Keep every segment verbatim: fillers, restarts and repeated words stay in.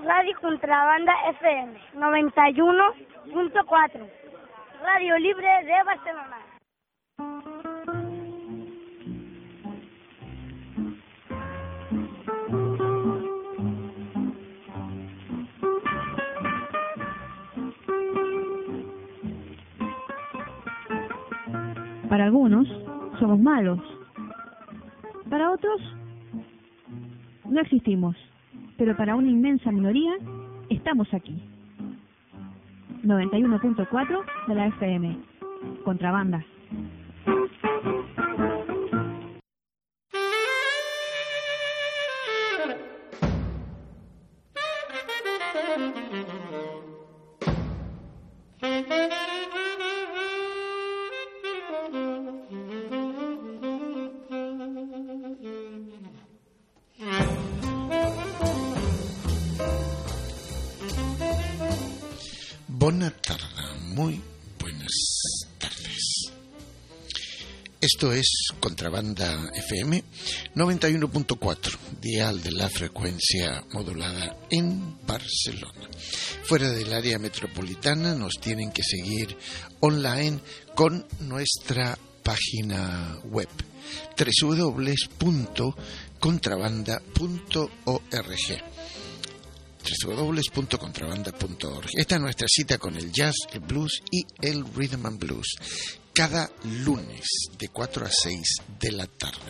Radio Contrabanda F M noventa y uno punto cuatro, Radio Libre de Barcelona. Para algunos somos malos, para otros no existimos, pero para una inmensa minoría estamos aquí. noventa y uno punto cuatro de la F M, Contrabanda. Bona tarda, muy buenas tardes. Esto es Contrabanda F M noventa y uno punto cuatro, dial de la frecuencia modulada en Barcelona. Fuera del área metropolitana nos tienen que seguir online con nuestra página web doble u doble u doble u punto contrabanda punto org. doble u doble u doble u punto contrabanda punto org. Esta es nuestra cita con el jazz, el blues y el rhythm and blues, cada lunes de cuatro a seis de la tarde.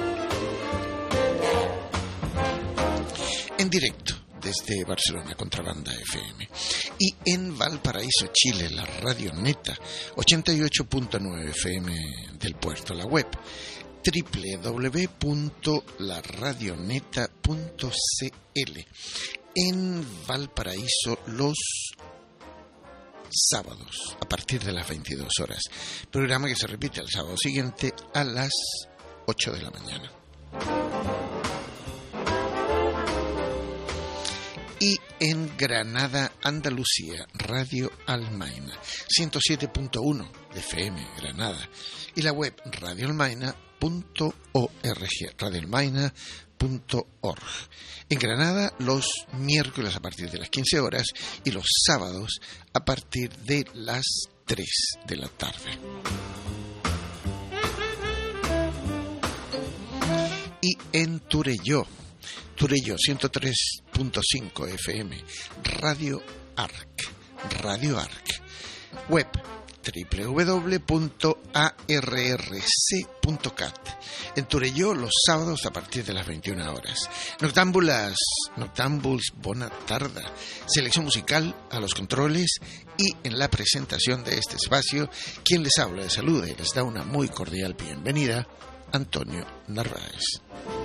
En directo desde Barcelona, Contrabanda F M. Y en Valparaíso, Chile, la Radio Neta, ochenta y ocho punto nueve F M del puerto, la web doble u doble u doble u punto la radioneta punto c l. En Valparaíso los sábados a partir de las veintidós horas, programa que se repite el sábado siguiente a las ocho de la mañana. Y en Granada, Andalucía, Radio Almaina, ciento siete punto uno de F M Granada, y la web radio almaina punto org, radio almaina punto org. En Granada los miércoles a partir de las quince horas y los sábados a partir de las tres de la tarde. Y en Turelló, Turelló ciento tres punto cinco F M, Radio Arc, Radio Arc, web doble u doble u doble u punto a r r c punto cat. En Turelló los sábados a partir de las veintiuna horas. Noctámbulas, Noctámbuls, bona tarda. Selección musical a los controles y en la presentación de este espacio, quien les habla, les saluda y les da una muy cordial bienvenida, Antonio Narváez.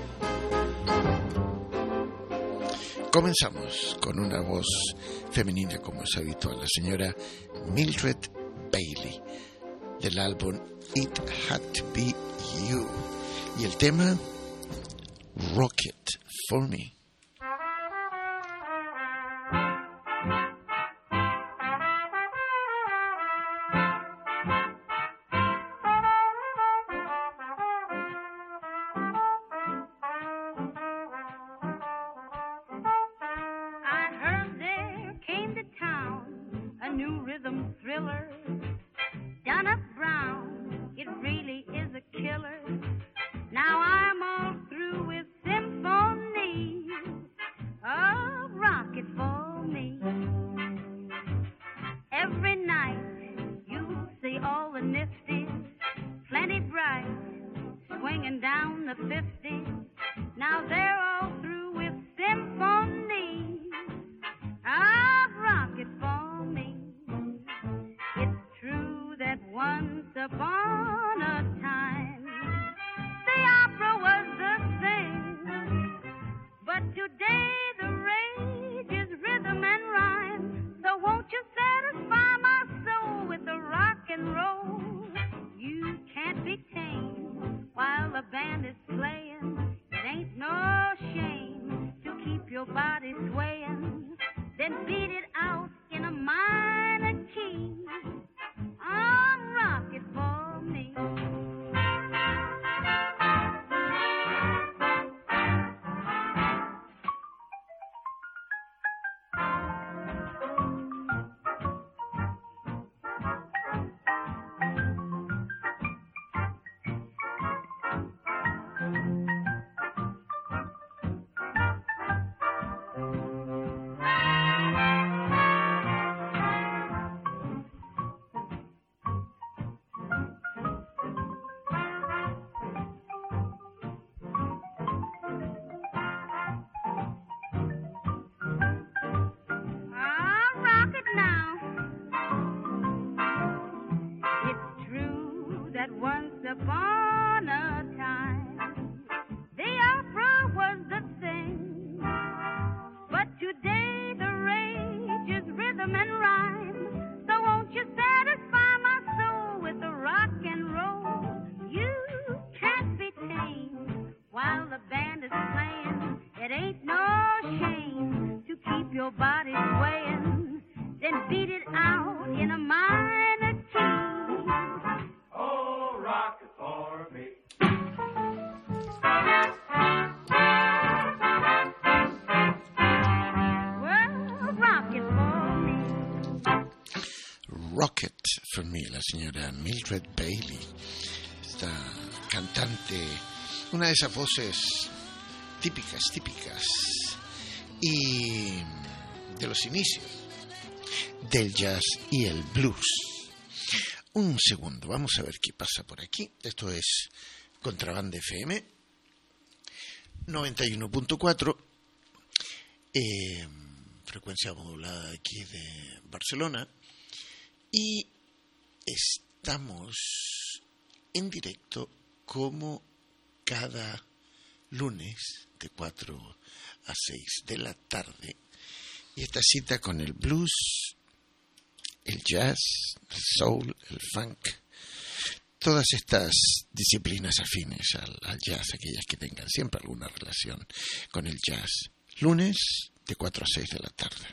Comenzamos con una voz femenina, como es habitual, la señora Mildred Bailey, del álbum It Had to Be You, y el tema Rocket for Me. ain't no shame to keep your body swaying, then beat it out in a minor key. Oh, rock it for me. Well, rock it for me. Rocket for me, la señora Mildred Bailey, esta cantante, una de esas voces típicas, típicas, y de los inicios del jazz y el blues. Un segundo, vamos a ver qué pasa por aquí. Esto es Contrabanda F M noventa y uno punto cuatro, eh, frecuencia modulada aquí de Barcelona, y estamos en directo como cada lunes de cuatro a seis de la tarde, y esta cita con el blues, el jazz, el soul, el funk, todas estas disciplinas afines al, al jazz, aquellas que tengan siempre alguna relación con el jazz, lunes de cuatro a seis de la tarde.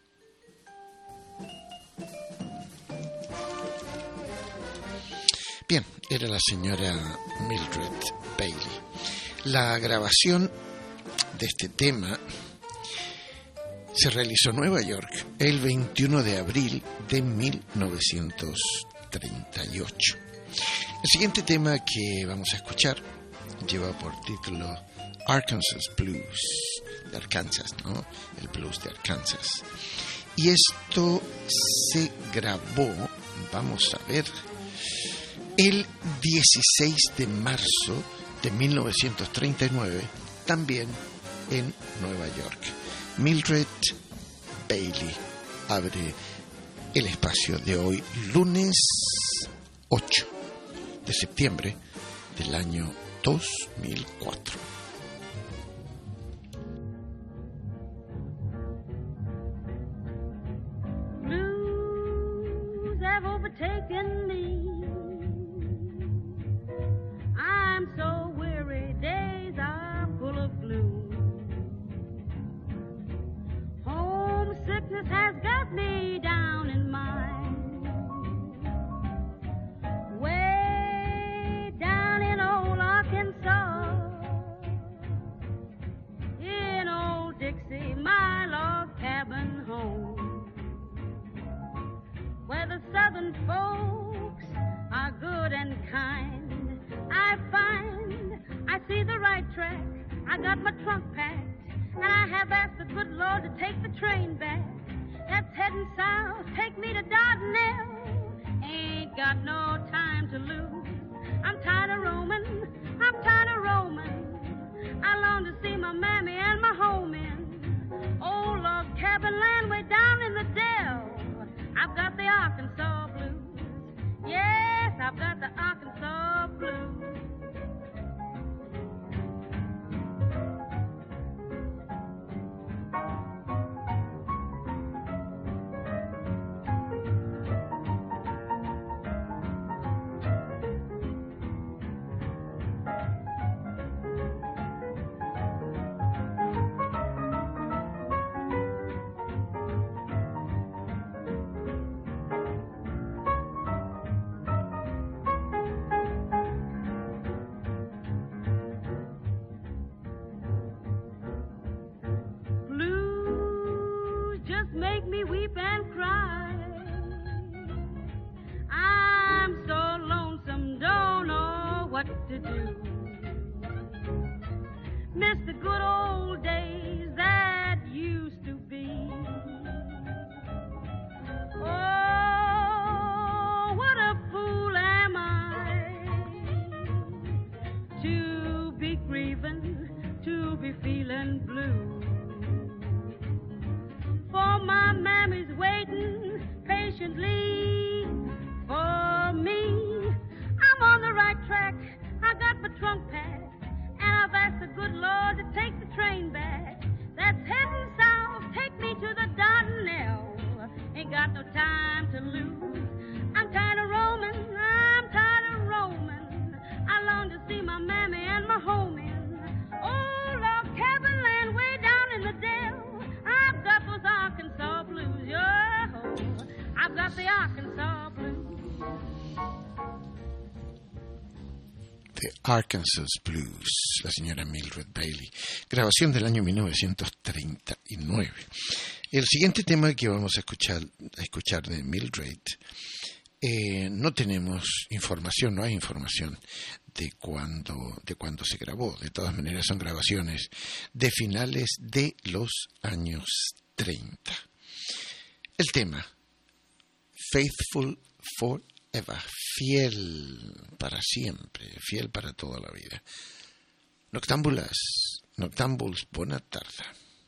Bien, era la señora Mildred Bailey. La grabación de este tema se realizó en Nueva York el veintiuno de abril de mil novecientos treinta y ocho. El siguiente tema que vamos a escuchar lleva por título Arkansas Blues, de Arkansas, ¿no? El blues de Arkansas. Y esto se grabó, vamos a ver, el dieciséis de marzo de mil novecientos treinta y nueve, también en Nueva York. Mildred Bailey abre el espacio de hoy, lunes ocho de septiembre del año dos mil cuatro. Blues have overtaken me. I'm so weary, days are full of gloom. Homesickness has got me down in mine. Way down in old Arkansas, in old Dixie, my log cabin home, where the southern folks are good and kind. I find I see the right track. I got my trunk packed, and I have asked the good Lord to take the train back. That's heading south, take me to Dardanelle. Ain't got no time to lose. I'm tired of roaming, I'm tired of roaming. I long to see my mammy and my home in old log cabin land way down in the dell. I've got the Arkansas blues. Yes, I've got the Arkansas blues. Make me weep and cry. I'm so lonesome, don't know what to do. Miss the good old days that used to be. Oh, what a fool am I to be grieving, to be feeling blue. For my mammy's waiting patiently for me. I'm on the right track, I got my trunk packed, and I've asked the good Lord to take the train back. That's heading south, take me to the Dardanelle. Ain't got no time to lose. I'm tired of roaming, I'm tired of roaming. I long to see my mammy and my home in old log cabin land way down got the Arkansas blues. The Arkansas Blues, la señora Mildred Bailey, grabación del año mil novecientos treinta y nueve. El siguiente tema que vamos a escuchar, a escuchar de Mildred, eh, no tenemos información, no hay información de cuándo, de cuándo se grabó. De todas maneras son grabaciones de finales de los años treinta. El tema, Faithful Forever, fiel para siempre, fiel para toda la vida. Noctámbulas, noctámbuls, buena tarde.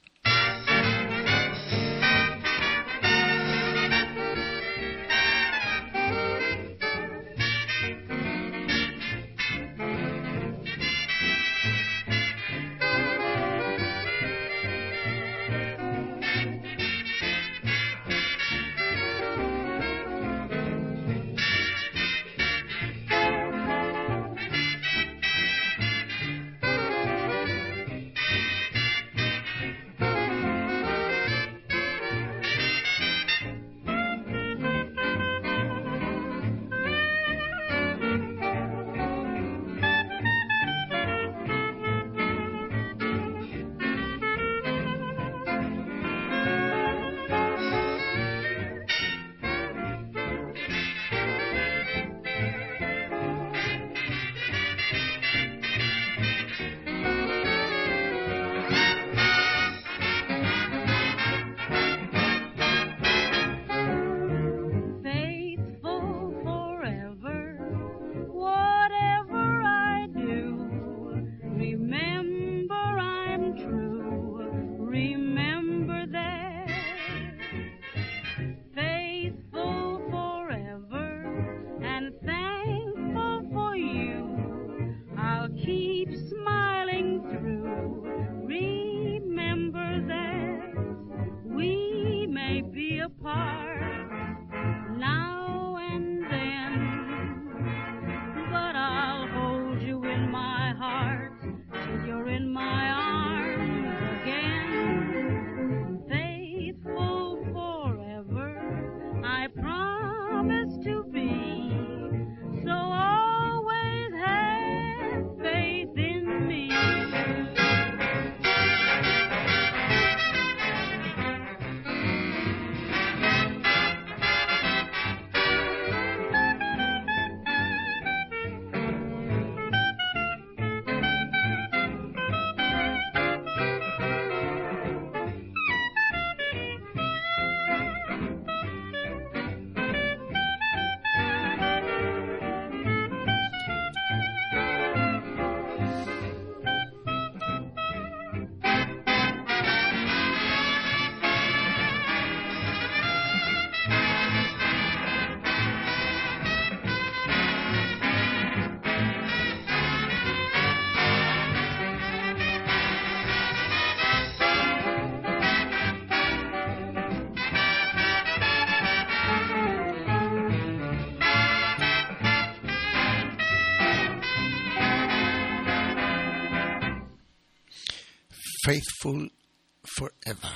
Faithful Forever,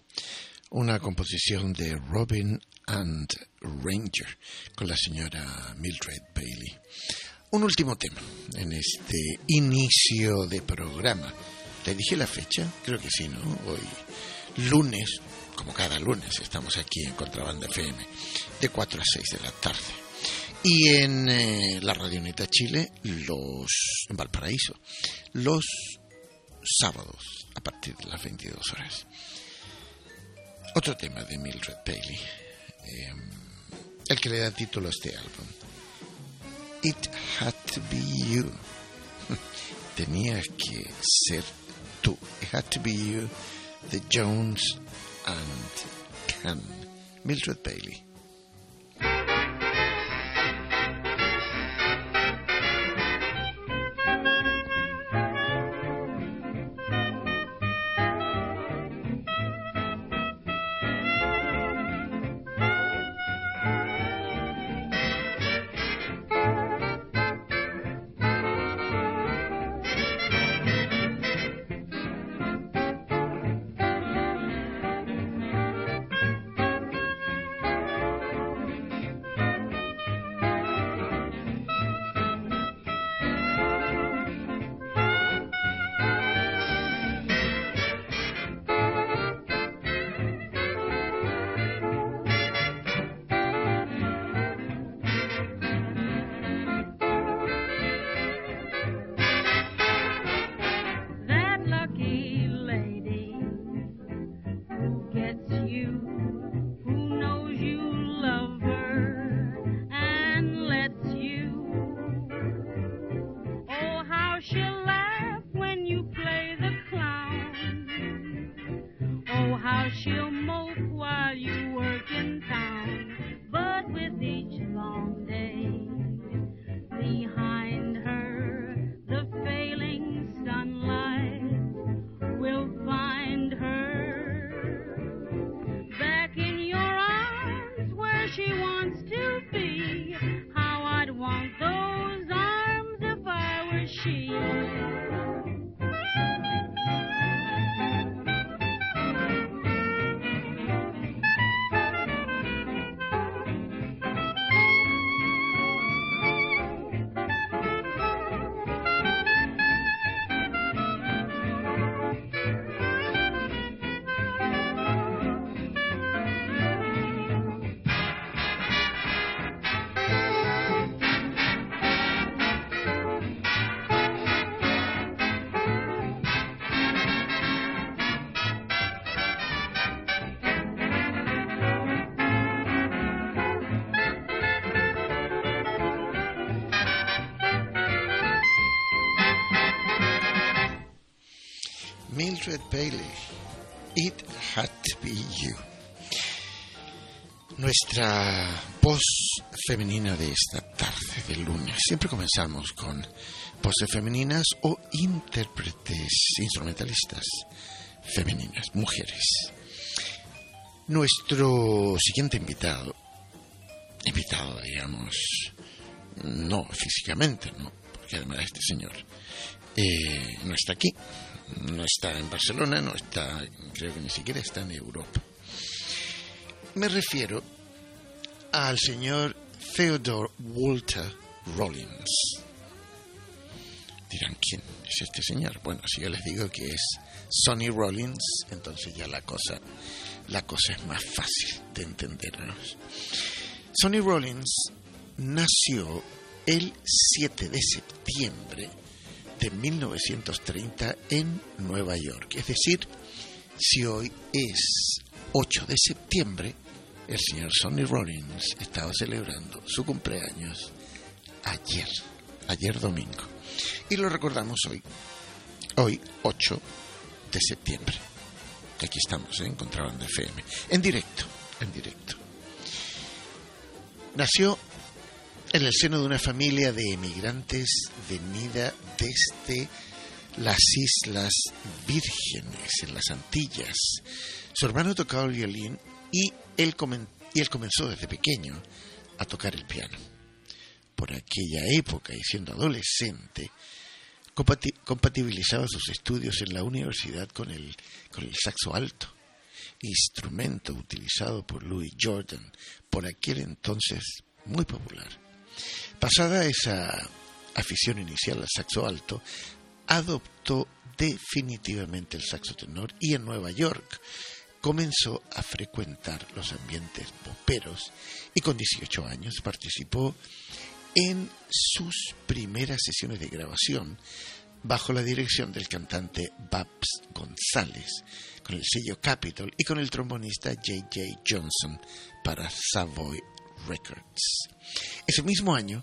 una composición de Robin and Ranger con la señora Mildred Bailey. Un último tema en este inicio de programa. ¿Le dije la fecha? Creo que sí, ¿no? Hoy, lunes, como cada lunes, estamos aquí en Contrabanda F M, de cuatro a seis de la tarde. Y en eh, la Radioneta Chile, los en Valparaíso, los sábados a partir de las veintidós horas. Otro tema de Mildred Bailey, eh, el que le da título a este álbum. It Had to Be You. Tenía que ser tú. It Had to Be You, The Jones and Can. Mildred Bailey. how she'll mope while you work in town. But with each long day behind her, the failing sunlight will find her back in your arms where she wants to be. How I'd want those arms if I were she. Mildred Bailey, It Had to Be You. Nuestra voz femenina de esta tarde de lunes. Siempre comenzamos con voces femeninas o intérpretes instrumentalistas femeninas, mujeres. Nuestro siguiente invitado, invitado digamos, no físicamente, no, porque además este señor eh, no está aquí. No está en Barcelona, no está, creo que ni siquiera está en Europa. Me refiero al señor Theodore Walter Rollins. Dirán, ¿quién es este señor? Bueno, si yo les digo que es Sonny Rollins, entonces ya la cosa, la cosa es más fácil de entendernos. Sonny Rollins nació el siete de septiembre de mil novecientos treinta en Nueva York. Es decir, si hoy es ocho de septiembre, el señor Sonny Rollins estaba celebrando su cumpleaños ayer, ayer domingo. Y lo recordamos hoy, hoy ocho de septiembre. Aquí estamos, ¿eh? En Contrabanda F M, en directo, en directo. Nació en el seno de una familia de emigrantes venida desde las Islas Vírgenes, en las Antillas. Su hermano tocaba el violín y él, comen- y él comenzó desde pequeño a tocar el piano. Por aquella época, y siendo adolescente, compati- compatibilizaba sus estudios en la universidad con el, con el saxo alto, instrumento utilizado por Louis Jordan, por aquel entonces muy popular. Pasada esa afición inicial al saxo alto, adoptó definitivamente el saxo tenor y en Nueva York comenzó a frecuentar los ambientes poperos y con dieciocho años participó en sus primeras sesiones de grabación bajo la dirección del cantante Babs González, con el sello Capitol y con el trombonista J J Johnson para Savoy Records. Ese mismo año,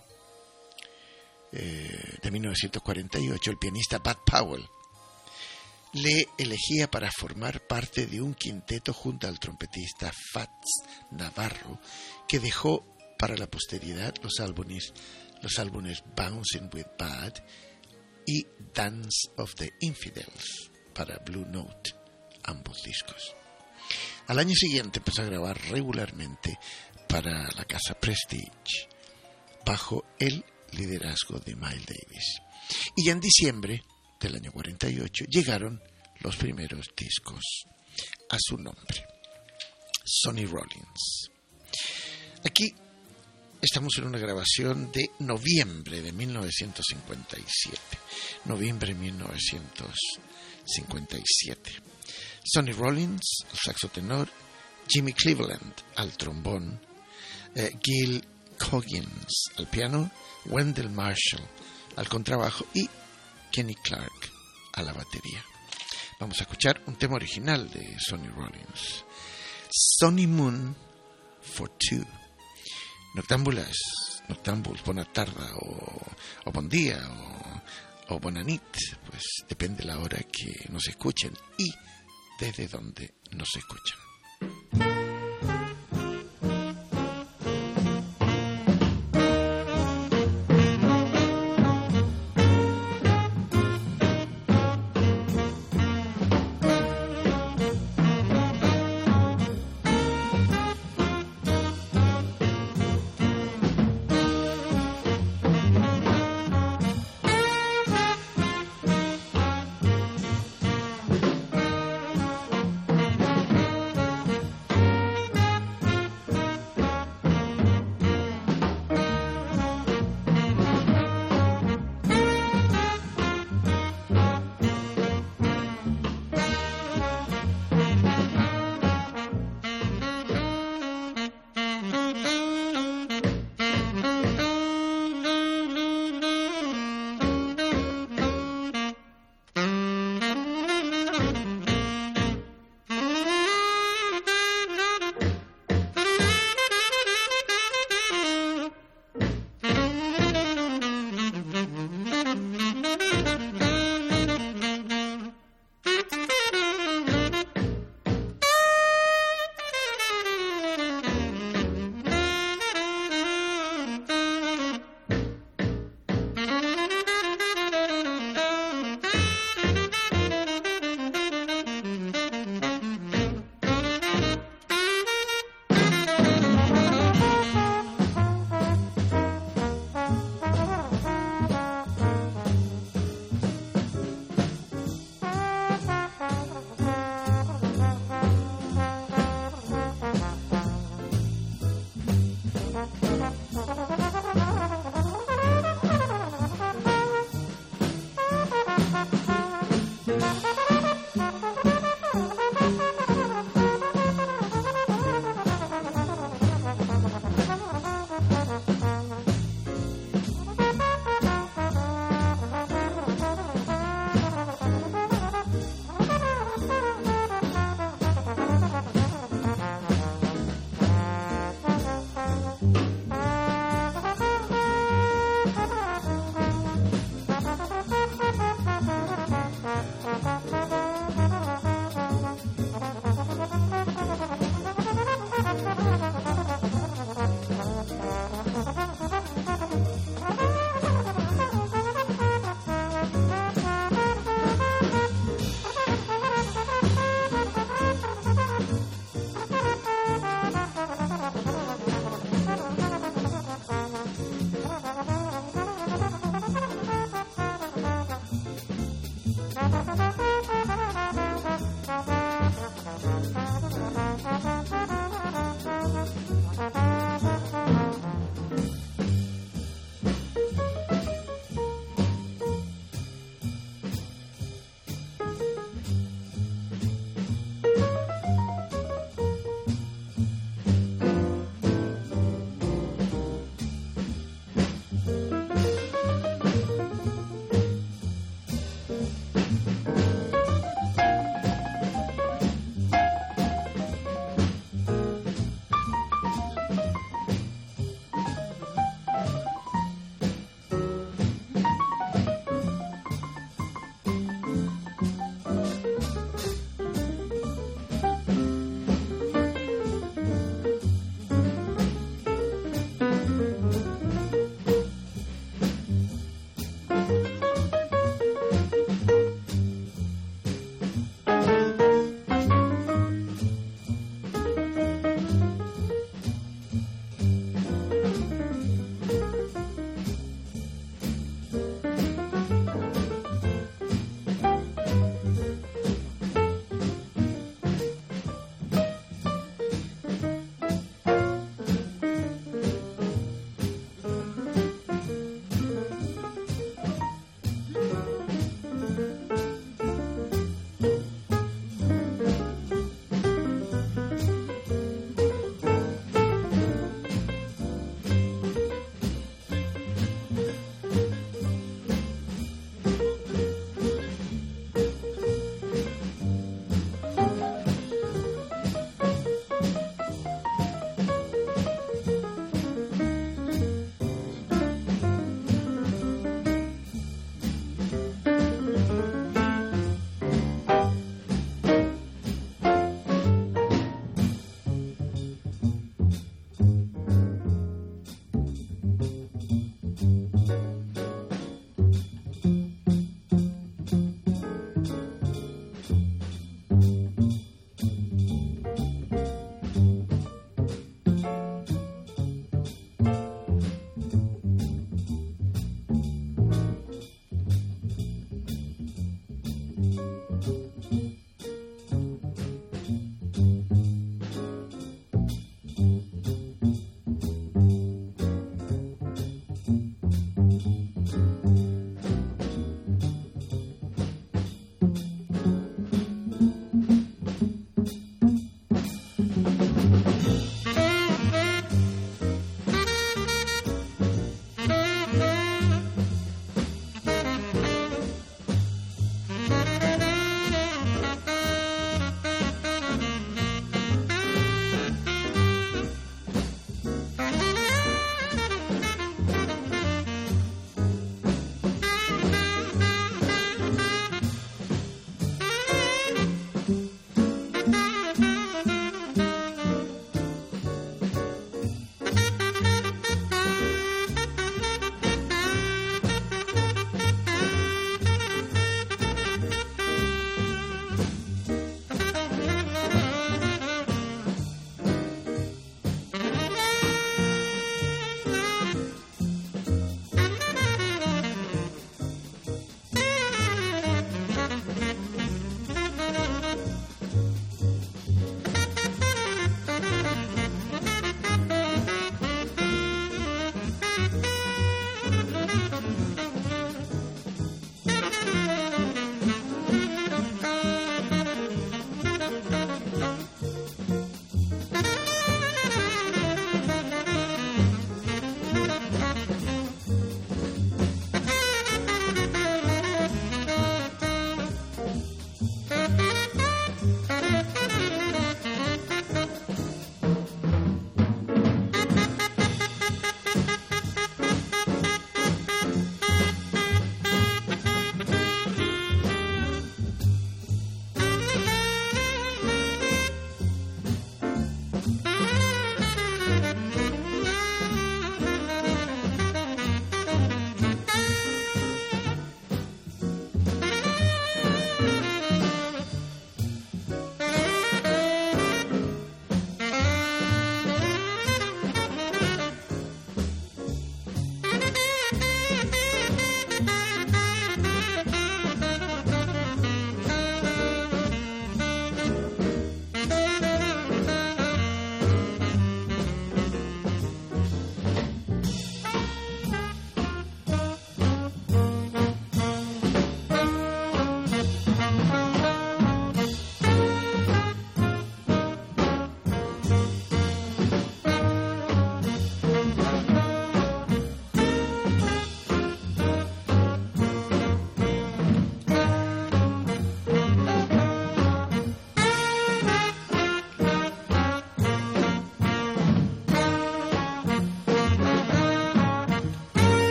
eh, de mil novecientos cuarenta y ocho, el pianista Bud Powell le elegía para formar parte de un quinteto junto al trompetista Fats Navarro, que dejó para la posteridad los álbumes, los álbumes Bouncing with Bud y Dance of the Infidels para Blue Note, ambos discos. Al año siguiente empezó a grabar regularmente para la casa Prestige, bajo el liderazgo de Miles Davis. Y ya en diciembre del año cuarenta y ocho llegaron los primeros discos a su nombre, Sonny Rollins. Aquí estamos en una grabación de noviembre de mil novecientos cincuenta y siete. Noviembre de mil novecientos cincuenta y siete. Sonny Rollins, al saxo tenor, Jimmy Cleveland al trombón, eh, Gil Coggins al piano, Wendell Marshall al contrabajo y Kenny Clark a la batería. Vamos a escuchar un tema original de Sonny Rollins, Sonny Moon for Two. Noctámbulas, noctámbuls, bona tarda o, o bon día o, o bona nit, pues depende la hora que nos escuchen. Y desde donde nos escuchan.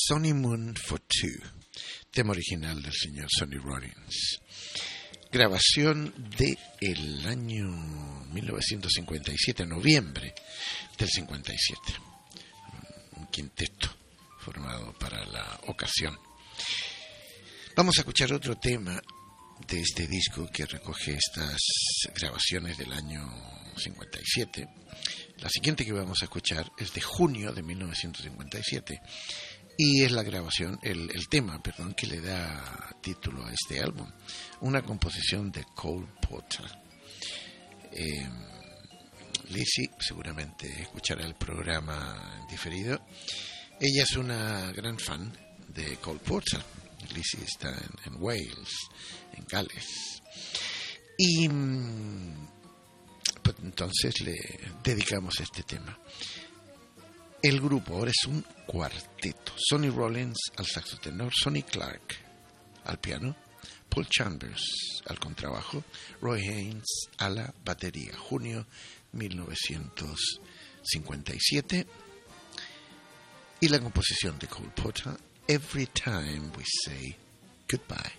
Sonny Moon for Two, tema original del señor Sonny Rollins. Grabación de el año mil novecientos cincuenta y siete, noviembre del cincuenta y siete. Un quinteto formado para la ocasión. Vamos a escuchar otro tema de este disco que recoge estas grabaciones del año cincuenta y siete. La siguiente que vamos a escuchar es de junio de mil novecientos cincuenta y siete y es la grabación, el, el tema, perdón, que le da título a este álbum, una composición de Cole Porter. Eh, Lizzie seguramente escuchará el programa en diferido. Ella es una gran fan de Cole Porter. Lizzie está en, en Wales, en Gales. Y pues, entonces le dedicamos este tema. El grupo ahora es un cuarteto. Sonny Rollins al saxo tenor, Sonny Clark al piano, Paul Chambers al contrabajo, Roy Haynes a la batería. Junio mil novecientos cincuenta y siete. Y la composición de Cole Porter, Every Time We Say Goodbye.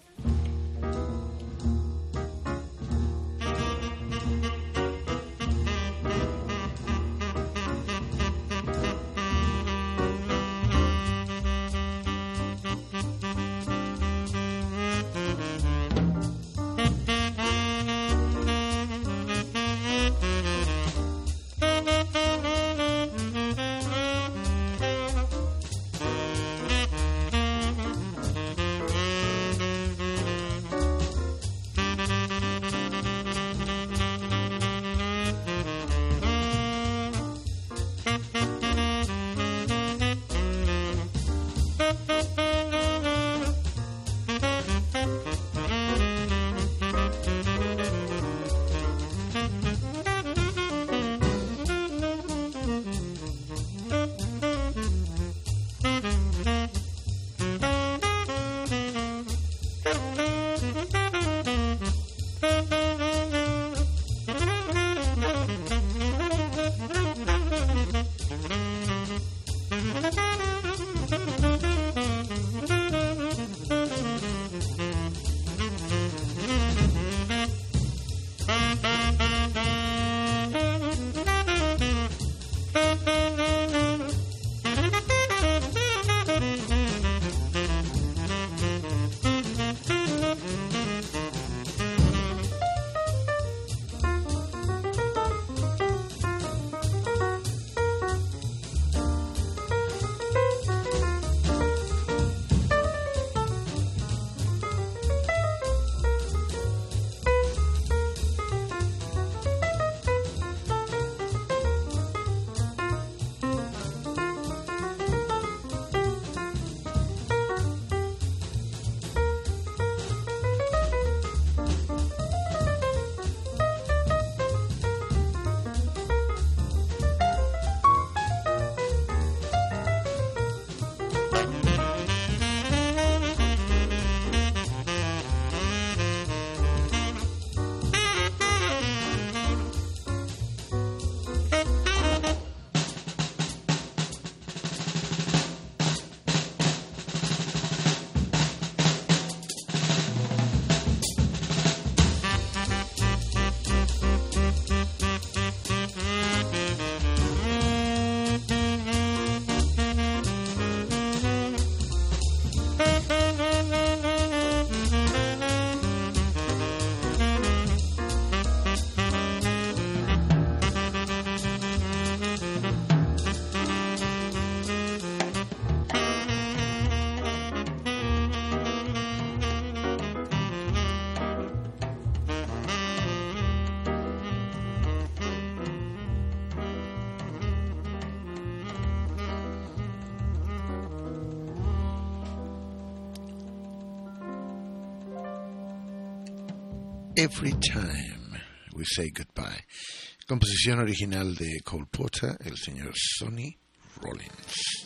Every Time We Say Goodbye, composición original de Cole Porter, el señor Sonny Rollins.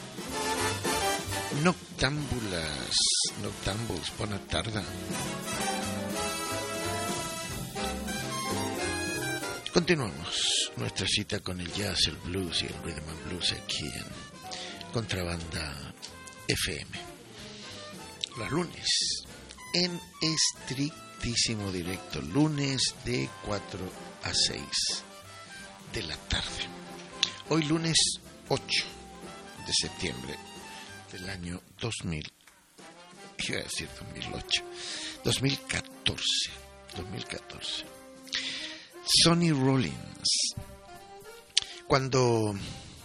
Noctámbulas, noctámbuls, bona tarda. Continuamos nuestra cita con el jazz, el blues y el rhythm and blues aquí en Contrabanda F M. Los lunes, en estrictísimo directo, lunes de cuatro a seis de la tarde. Hoy lunes ocho de septiembre del año dos mil, iba a decir dos mil ocho, dos mil catorce, dos mil catorce. Sonny Rollins, cuando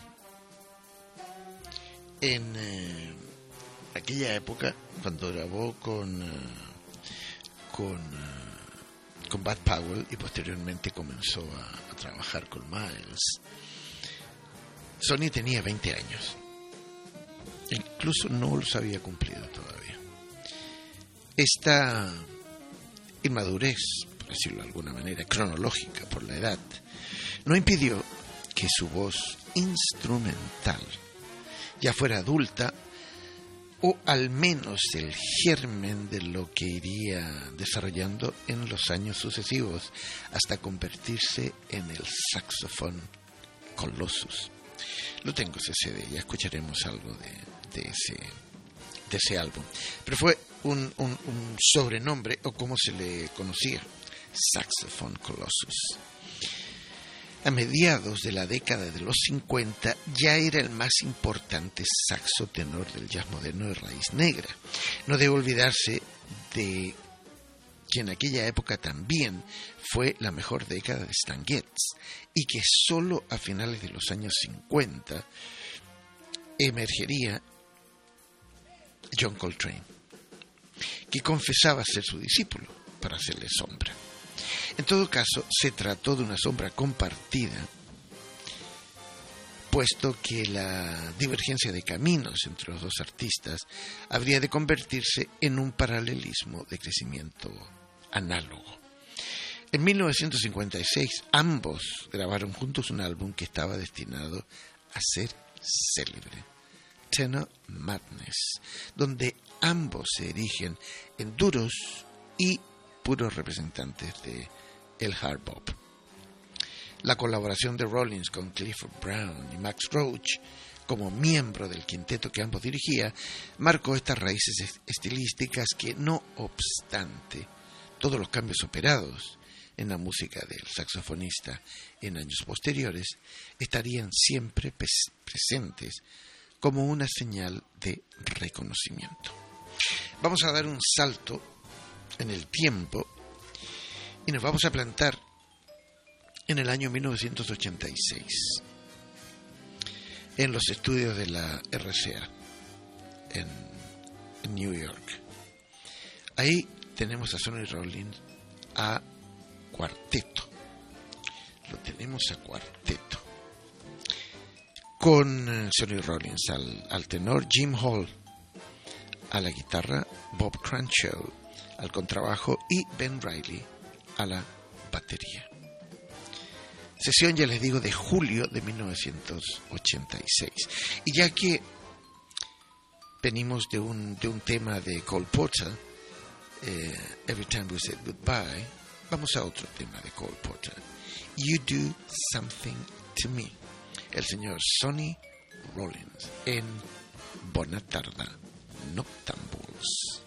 en eh, aquella época, cuando grabó con eh, con eh, con Bud Powell y posteriormente comenzó a, a trabajar con Miles, Sonny tenía veinte años, incluso no los había cumplido todavía. Esta inmadurez, por decirlo de alguna manera, cronológica por la edad, no impidió que su voz instrumental ya fuera adulta, o al menos el germen de lo que iría desarrollando en los años sucesivos, hasta convertirse en el saxofón Colossus. Lo tengo ese C D, ya escucharemos algo de, de, ese, de ese álbum. Pero fue un, un, un sobrenombre, o como se le conocía, Saxophone Colossus. A mediados de la década de los cincuenta ya era el más importante saxo tenor del jazz moderno de raíz negra. No debe olvidarse de que en aquella época también fue la mejor década de Stan Getz, y que solo a finales de los años cincuenta emergería John Coltrane, que confesaba ser su discípulo para hacerle sombra. En todo caso, se trató de una sombra compartida, puesto que la divergencia de caminos entre los dos artistas habría de convertirse en un paralelismo de crecimiento análogo. En mil novecientos cincuenta y seis, ambos grabaron juntos un álbum que estaba destinado a ser célebre, Tenor Madness, donde ambos se erigen en duros y puros representantes de el hard bop. La colaboración de Rollins con Clifford Brown y Max Roach como miembro del quinteto que ambos dirigía marcó estas raíces estilísticas que, no obstante todos los cambios operados en la música del saxofonista en años posteriores, estarían siempre pes- presentes como una señal de reconocimiento. Vamos a dar un salto en el tiempo y nos vamos a plantar en el año mil novecientos ochenta y seis, en los estudios de la R C A en, en New York. Ahí tenemos a Sonny Rollins a cuarteto. Lo tenemos a cuarteto. Con Sonny Rollins al, al tenor, Jim Hall a la guitarra, Bob Crenshaw al contrabajo y Ben Riley a la batería. Sesión, ya les digo, de julio de mil novecientos ochenta y seis. Y ya que venimos de un, de un tema de Cole Porter, eh, Every Time We Said Goodbye, vamos a otro tema de Cole Porter, You Do Something to Me, el señor Sonny Rollins en Bona Tarda Noctambuls.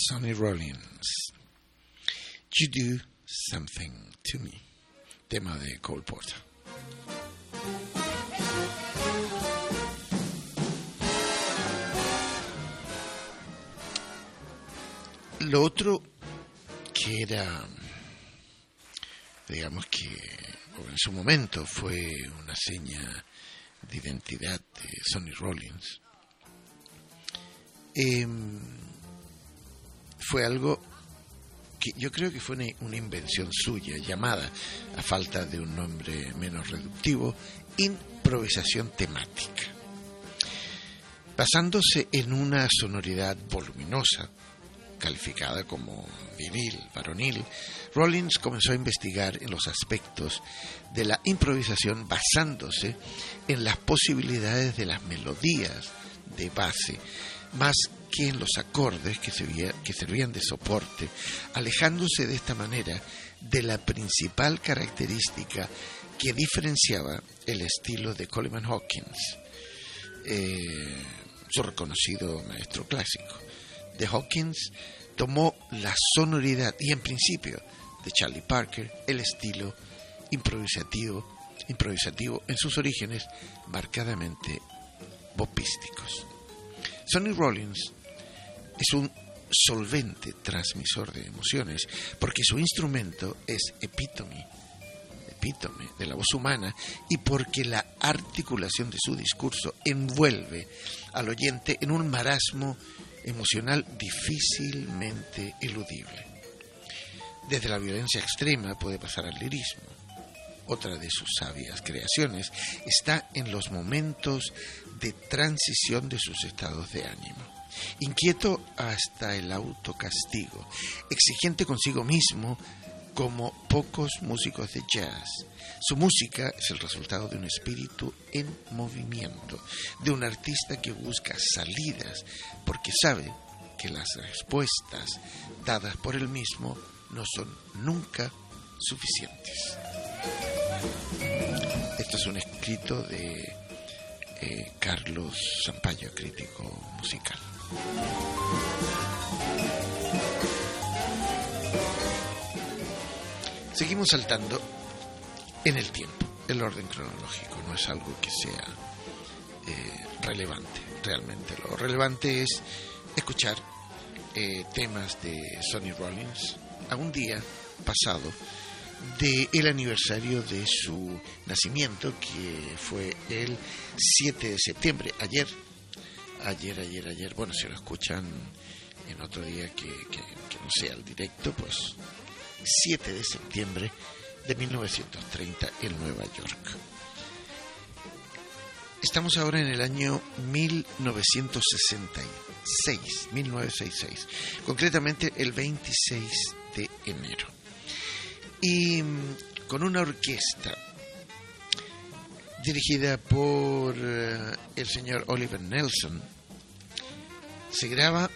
Sonny Rollins. You Do Something to Me, tema de Cole Porter. Lo otro que era, digamos que en su momento fue una seña de identidad de Sonny Rollins, eh, fue algo que yo creo que fue una, una invención suya, llamada, a falta de un nombre menos reductivo, improvisación temática. Basándose en una sonoridad voluminosa, calificada como viril, varonil, Rollins comenzó a investigar en los aspectos de la improvisación basándose en las posibilidades de las melodías de base, más que en los acordes que servían, que servían de soporte, alejándose de esta manera de la principal característica que diferenciaba el estilo de Coleman Hawkins, eh, su reconocido maestro clásico. De Hawkins tomó la sonoridad y en principio de Charlie Parker el estilo improvisativo, improvisativo en sus orígenes marcadamente bopísticos. Sonny Rollins es un solvente transmisor de emociones porque su instrumento es epítome, epítome de la voz humana y porque la articulación de su discurso envuelve al oyente en un marasmo emocional difícilmente eludible. Desde la violencia extrema puede pasar al lirismo. Otra de sus sabias creaciones está en los momentos de transición de sus estados de ánimo. Inquieto hasta el autocastigo, exigente consigo mismo como pocos músicos de jazz. Su música es el resultado de un espíritu en movimiento, de un artista que busca salidas porque sabe que las respuestas dadas por él mismo no son nunca suficientes. Esto es un escrito de eh, Carlos Sampaio, crítico musical. Seguimos saltando en el tiempo. El orden cronológico no es algo que sea eh, relevante, realmente. Lo relevante es escuchar eh, temas de Sonny Rollins a un día pasado del aniversario de su nacimiento, que fue el siete de septiembre, ayer, ayer, ayer, ayer, bueno, si lo escuchan en otro día que, que, que no sea el directo, pues siete de septiembre de mil novecientos treinta en Nueva York. Estamos ahora en el año mil novecientos sesenta y seis, mil novecientos sesenta y seis, concretamente el veintiséis de enero. Y con una orquesta dirigida por uh, el señor Oliver Nelson, se graba,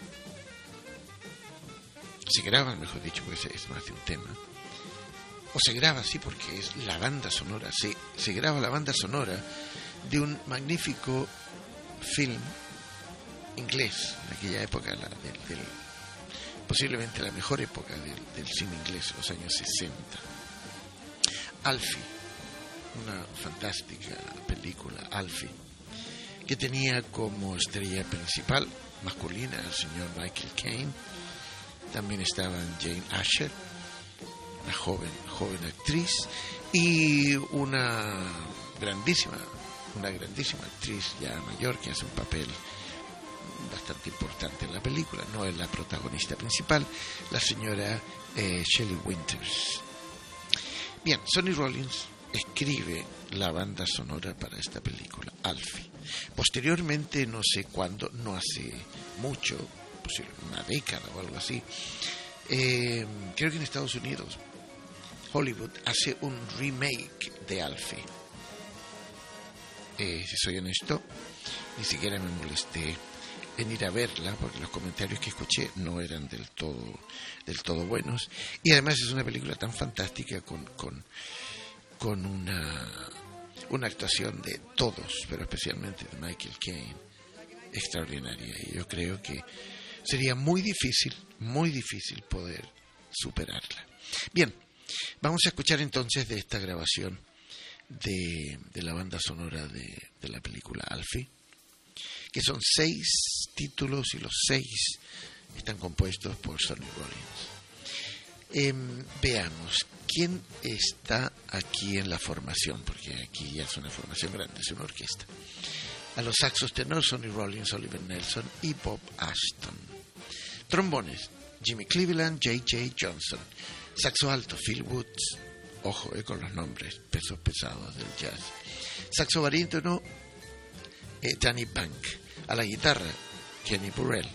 se graba, mejor dicho, porque es más de un tema, o se graba así porque es la banda sonora, se, se graba la banda sonora de un magnífico film inglés en aquella época, la, del, del, posiblemente la mejor época del, del cine inglés, los años sesenta. Alfie, una fantástica película, Alfie, que tenía como estrella principal masculina al señor Michael Caine. También estaban Jane Asher, una joven, joven actriz, y una grandísima, una grandísima actriz ya mayor que hace un papel bastante importante en la película. No es la protagonista principal, la señora eh, Shelley Winters. Bien, Sonny Rollins escribe la banda sonora para esta película, Alfie. Posteriormente, no sé cuándo, no hace mucho, posiblemente una década o algo así, eh, creo que en Estados Unidos, Hollywood hace un remake de Alfie. Eh, si soy honesto, ni siquiera me molesté en ir a verla porque los comentarios que escuché no eran del todo del todo buenos, y además es una película tan fantástica con con, con una una actuación de todos, pero especialmente de Michael Caine, extraordinaria. Y yo creo que sería muy difícil, muy difícil poder superarla. Bien, vamos a escuchar entonces de esta grabación de, de la banda sonora de, de la película Alfie, que son seis títulos y los seis están compuestos por Sonny Rollins. Eh, veamos, ¿quién está aquí en la formación? Porque aquí ya es una formación grande, es una orquesta. A los saxos tenor, Sonny Rollins, Oliver Nelson y Bob Ashton. Trombones, Jimmy Cleveland, J J Johnson. Saxo alto, Phil Woods. Ojo eh, con los nombres, pesos pesados del jazz. Saxo barítono, eh, Danny Bank. A la guitarra, Kenny Burrell.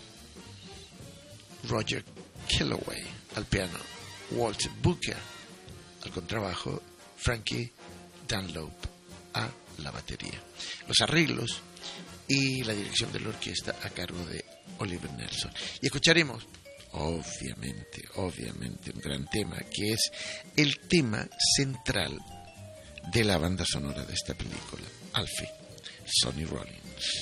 Roger Kellaway. Al piano, Walt Booker. Al contrabajo, Frankie Dunlop. A la batería. Los arreglos y la dirección de la orquesta a cargo de Oliver Nelson. Y escucharemos, obviamente, obviamente, un gran tema, que es el tema central de la banda sonora de esta película, Alfie, Sonny Rollins.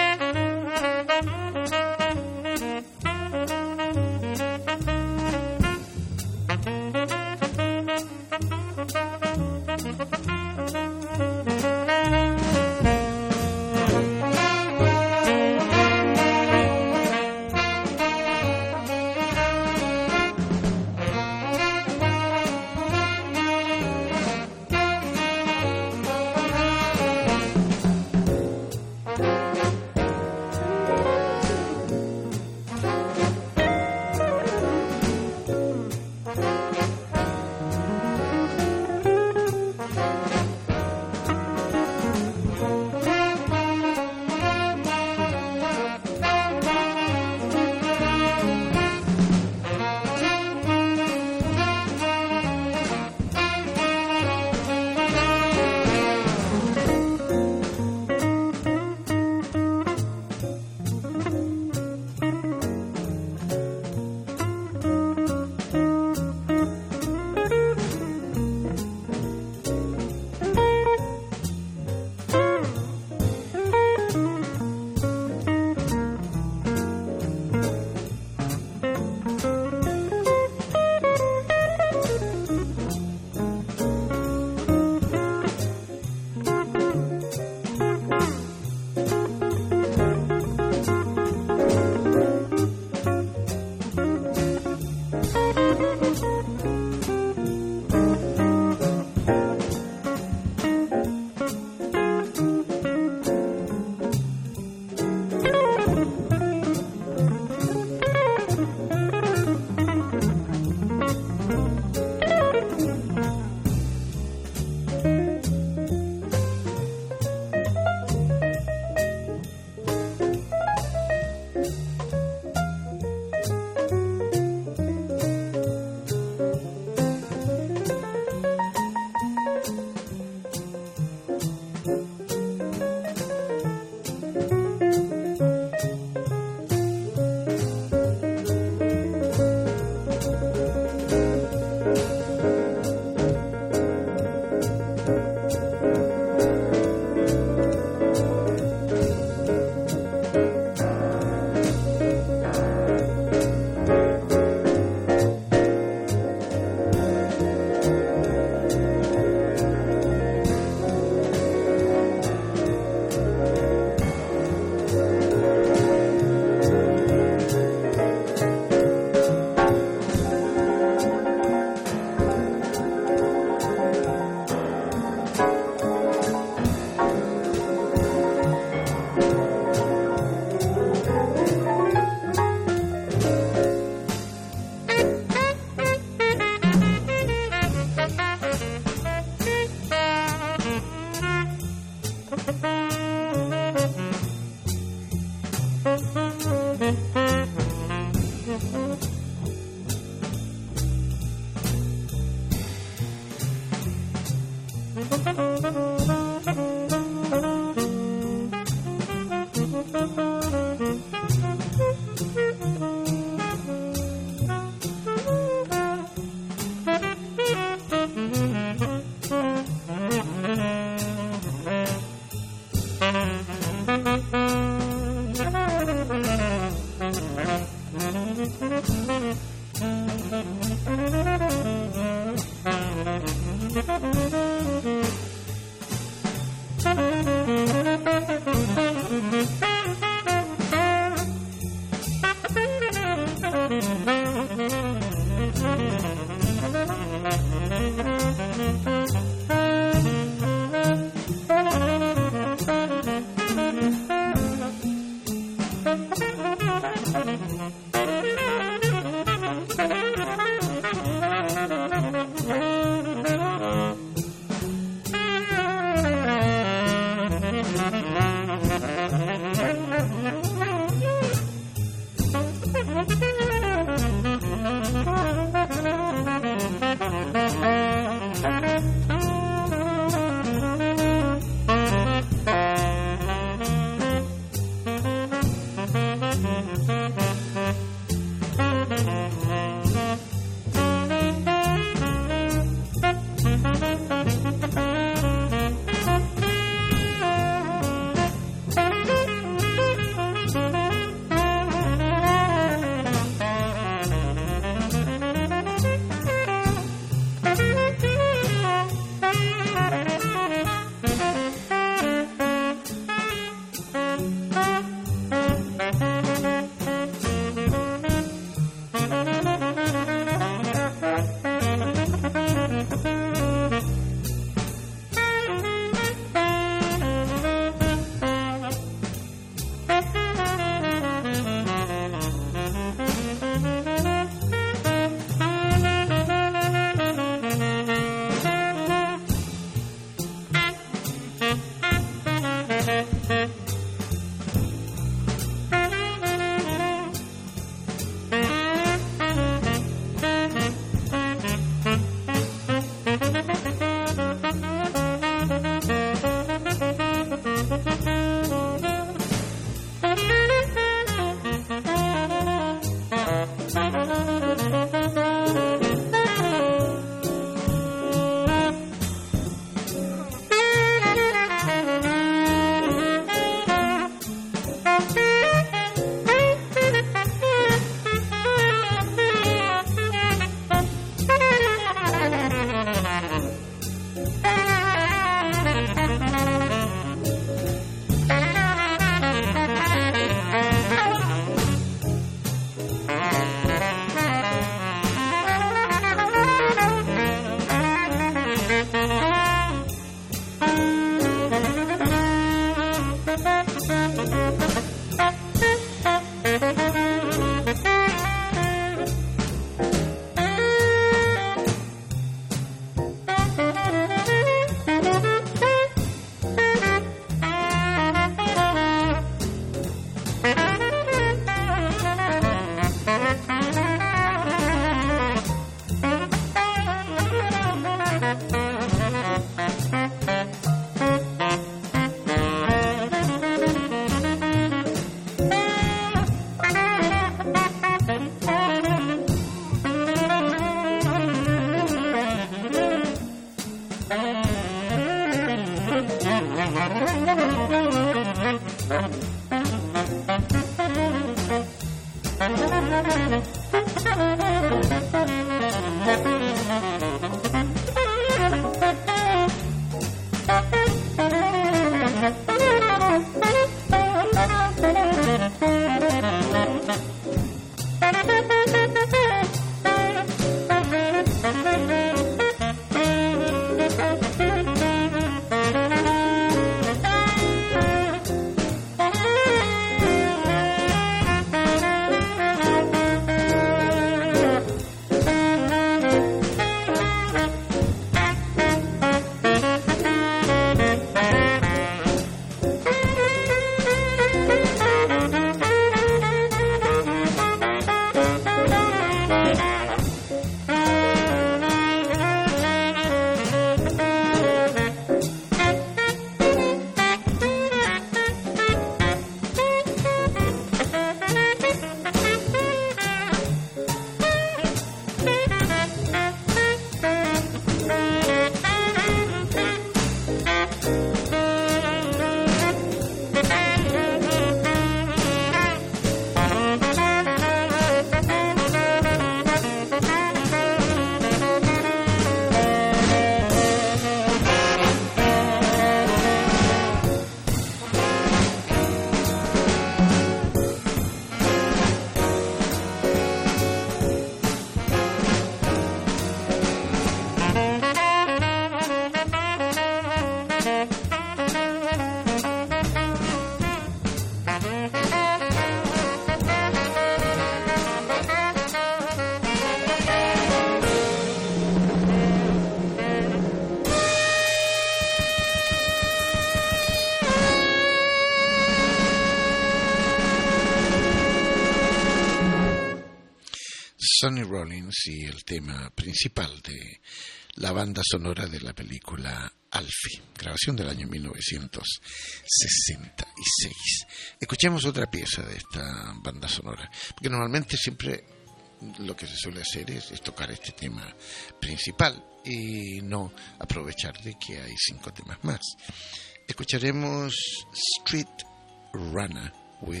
Sonny Rollins y el tema principal de la banda sonora de la película Alfie, grabación del año mil novecientos sesenta y seis. Escuchemos otra pieza de esta banda sonora, porque normalmente siempre lo que se suele hacer es, es tocar este tema principal y no aprovechar de que hay cinco temas más. Escucharemos Street Runner with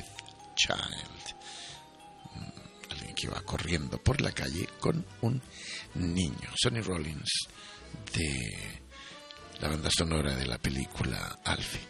Child, alguien que va corriendo por la calle con un niño. Sonny Rollins, de la banda sonora de la película Alfie.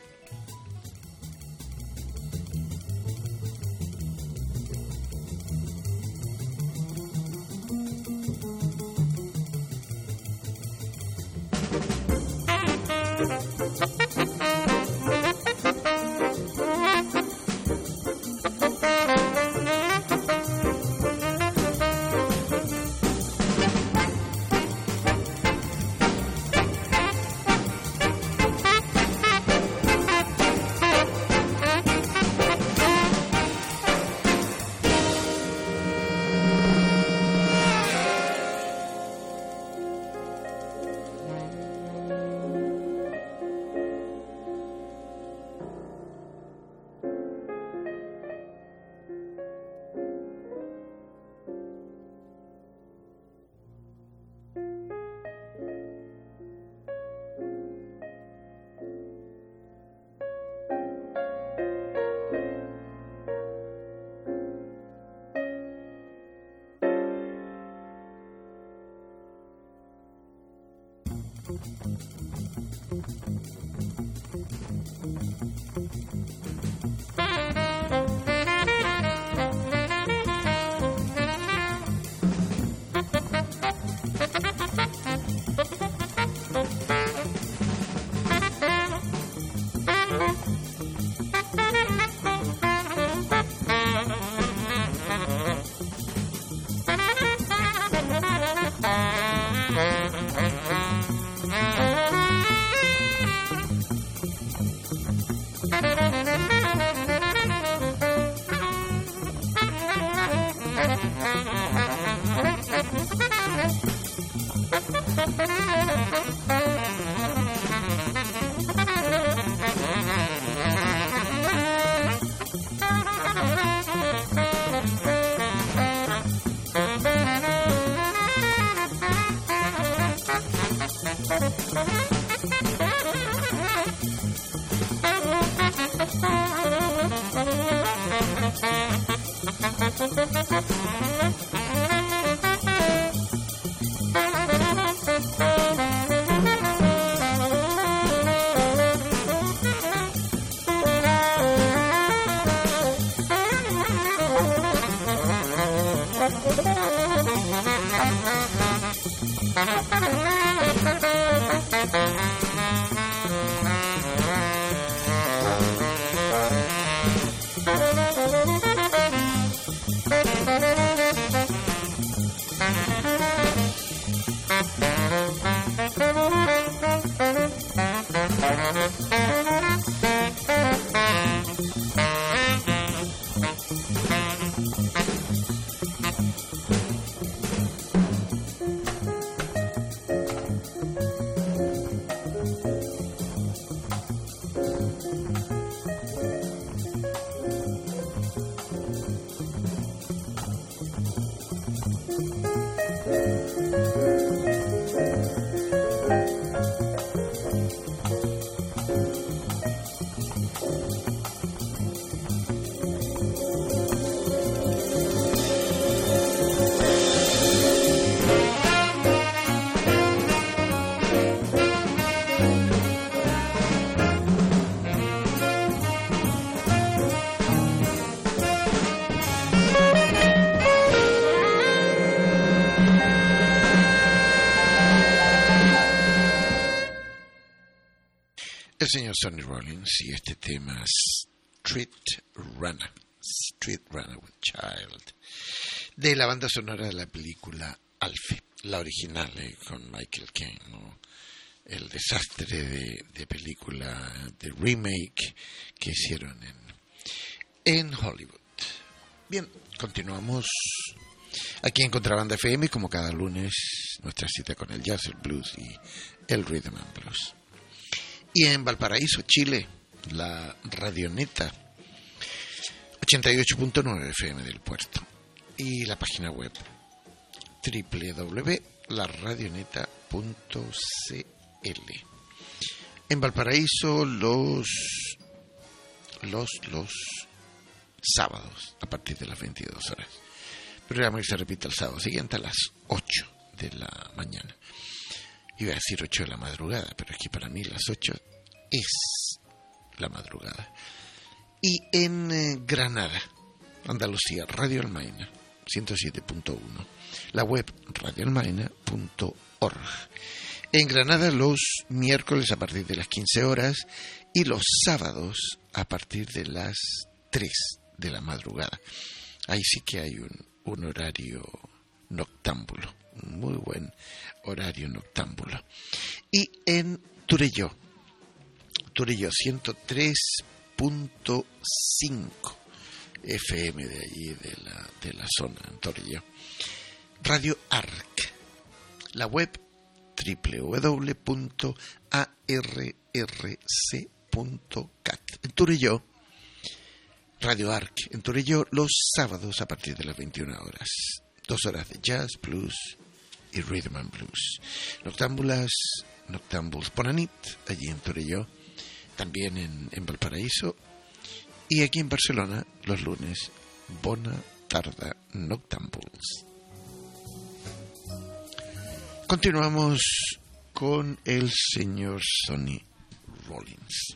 El señor Sonny Rollins y este tema Street Runner, Street Runner with Child, de la banda sonora de la película Alfie, la original, eh, con Michael Caine, ¿no? El desastre de, de película, de remake que hicieron en, en Hollywood. Bien, continuamos aquí en Contrabanda F M, como cada lunes, nuestra cita con el jazz, el blues y el rhythm and blues. Y en Valparaíso, Chile, la Radioneta ochenta y ocho punto nueve F M del Puerto y la página web doble u doble u doble u punto la radioneta punto c l. En Valparaíso los los los sábados a partir de las veintidós horas. Programa que se repite el sábado siguiente a las ocho de la mañana. Iba a decir ocho de la madrugada, pero aquí para mí las ocho es la madrugada. Y en eh, Granada, Andalucía, Radio Almaina, ciento siete punto uno. La web radio almaina punto org. En Granada los miércoles a partir de las quince horas y los sábados a partir de las tres de la madrugada. Ahí sí que hay un, un horario noctámbulo. Muy buen horario noctámbulo. Y en Turelló, Turelló ciento tres punto cinco F M de allí, de la, de la zona, en Turelló. Radio Arc, la web doble u doble u doble u punto a r r c punto cat. En Turelló, Radio Arc, en Turelló, los sábados a partir de las veintiuna horas. Dos horas de jazz, blues y rhythm and blues. Noctámbulas, noctámbuls Bonanit, allí en Torelló, también en, en Valparaíso, y aquí en Barcelona, los lunes, Bona Tarda Noctámbuls. Continuamos con el señor Sonny Rollins.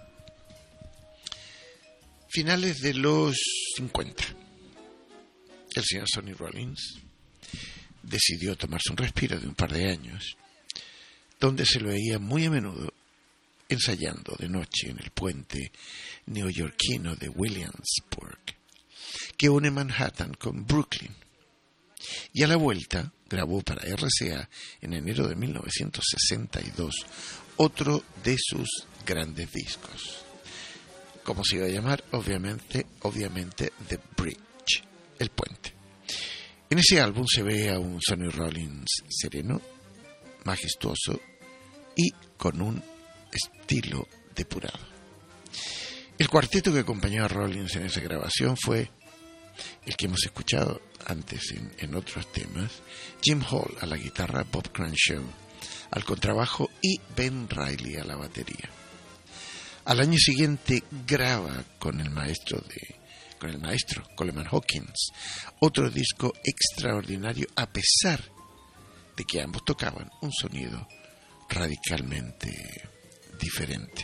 Finales de los cincuenta. El señor Sonny Rollins decidió tomarse un respiro de un par de años, donde se lo veía muy a menudo ensayando de noche en el puente neoyorquino de Williamsburg, que une Manhattan con Brooklyn. Y a la vuelta grabó para R C A en enero de mil novecientos sesenta y dos otro de sus grandes discos. ¿Cómo se iba a llamar? Obviamente, obviamente The Bridge, el puente. En ese álbum se ve a un Sonny Rollins sereno, majestuoso y con un estilo depurado. El cuarteto que acompañó a Rollins en esa grabación fue el que hemos escuchado antes en, en otros temas: Jim Hall a la guitarra, Bob Crenshaw al contrabajo y Ben Reilly a la batería. Al año siguiente graba con el maestro de con el maestro Coleman Hawkins otro disco extraordinario, a pesar de que ambos tocaban un sonido radicalmente diferente.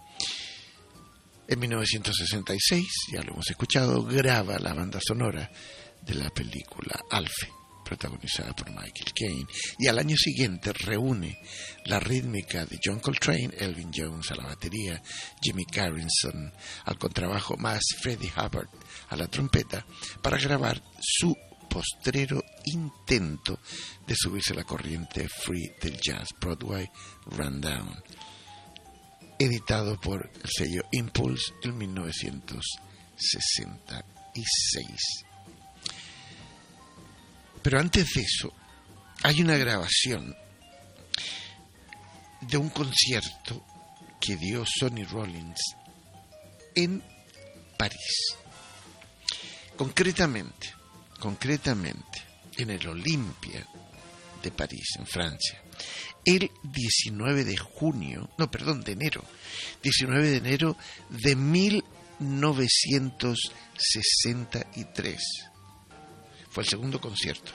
En mil novecientos sesenta y seis, ya lo hemos escuchado, graba la banda sonora de la película Alfie, protagonizada por Michael Caine, y al año siguiente reúne la rítmica de John Coltrane, Elvin Jones a la batería, Jimmy Garrison al contrabajo, más Freddie Hubbard a la trompeta, para grabar su postrero intento de subirse a la corriente free del jazz, Broadway Rundown, editado por el sello Impulse en mil novecientos sesenta y seis. Pero antes de eso, hay una grabación de un concierto que dio Sonny Rollins en París. Concretamente, concretamente, en el Olympia de París, en Francia, el diecinueve de junio, no, perdón, de enero, diecinueve de enero de mil novecientos sesenta y tres. Fue el segundo concierto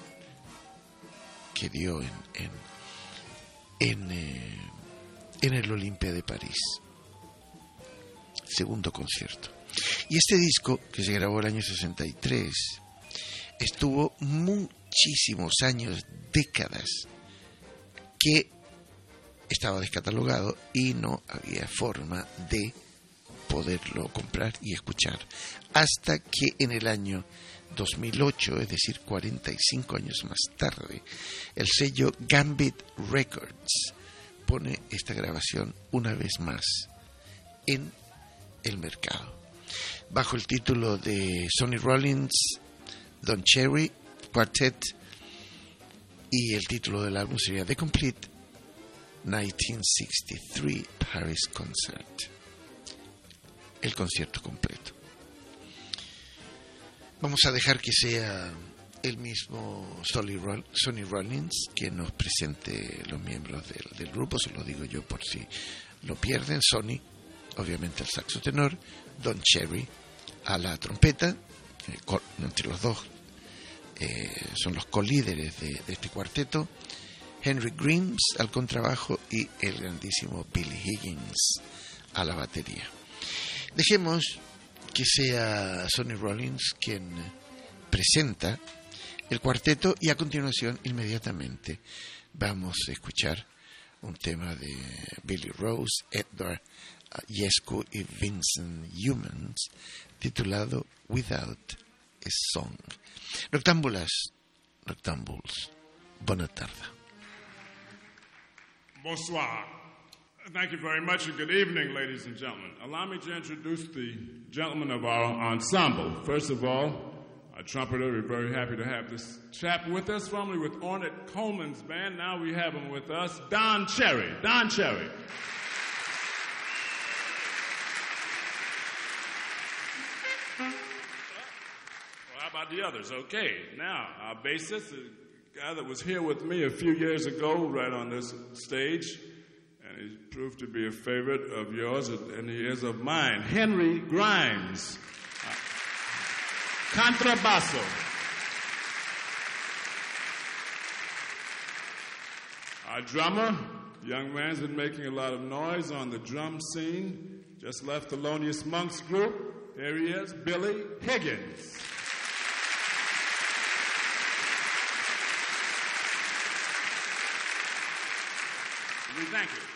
que dio en en en, eh, en el Olympia de París. Segundo concierto. Y este disco, que se grabó el año sesenta y tres, estuvo muchísimos años, décadas, que estaba descatalogado y no había forma de poderlo comprar y escuchar, hasta que en el año dos mil ocho, es decir, cuarenta y cinco años más tarde, el sello Gambit Records pone esta grabación una vez más en el mercado, bajo el título de Sonny Rollins, Don Cherry Quartet, y el título del álbum sería The Complete mil novecientos sesenta y tres Paris Concert, el concierto completo. Vamos a dejar que sea el mismo Sonny Rollins quien nos presente los miembros del, del grupo. Se lo digo yo por si lo pierden. Sonny, obviamente, al saxo tenor, Don Cherry a la trompeta, eh, co- entre los dos eh, son los colíderes de, de este cuarteto, Henry Grimes al contrabajo y el grandísimo Billy Higgins a la batería. Dejemos que sea Sonny Rollins quien presenta el cuarteto, y a continuación, inmediatamente, vamos a escuchar un tema de Billy Rose, Edward Yesco y Vincent Youmans, titulado Without a Song. Noctámbulas, noctámbuls, buena tarde. Bonsoir. Thank you very much, and good evening, ladies and gentlemen. Allow me to introduce the gentlemen of our ensemble. First of all, our trumpeter, we're very happy to have this chap with us, formerly with Ornette Coleman's band. Now we have him with us, Don Cherry. Don Cherry. Well, how about the others? Okay, now, our bassist, the guy that was here with me a few years ago, right on this stage, and he proved to be a favorite of yours, and he is of mine, Henry Grimes. Uh, contrabasso. Our drummer, young man's been making a lot of noise on the drum scene. Just left Thelonious Monk's group. There he is, Billy Higgins. We thank you.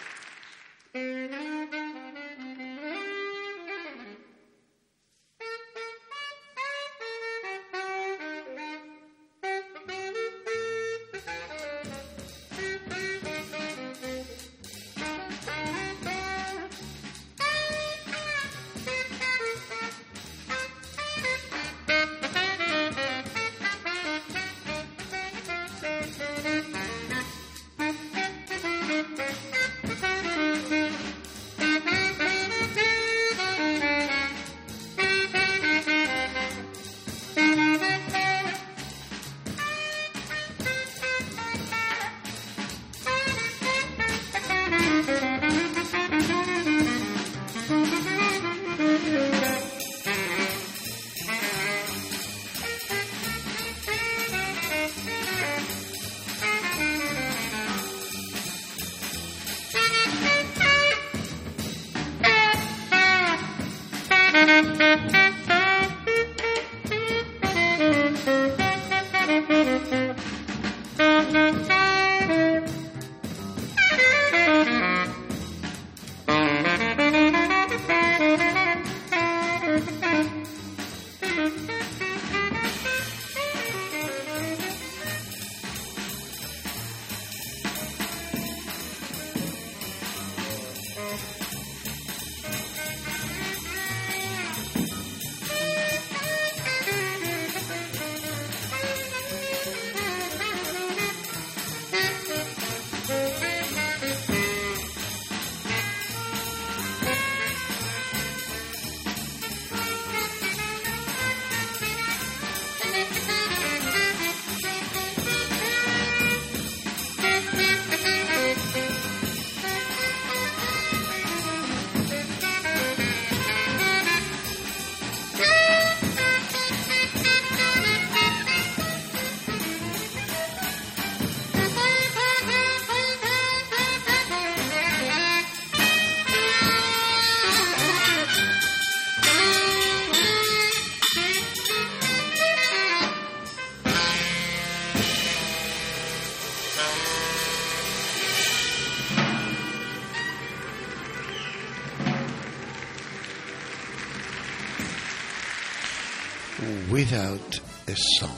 Without a Song,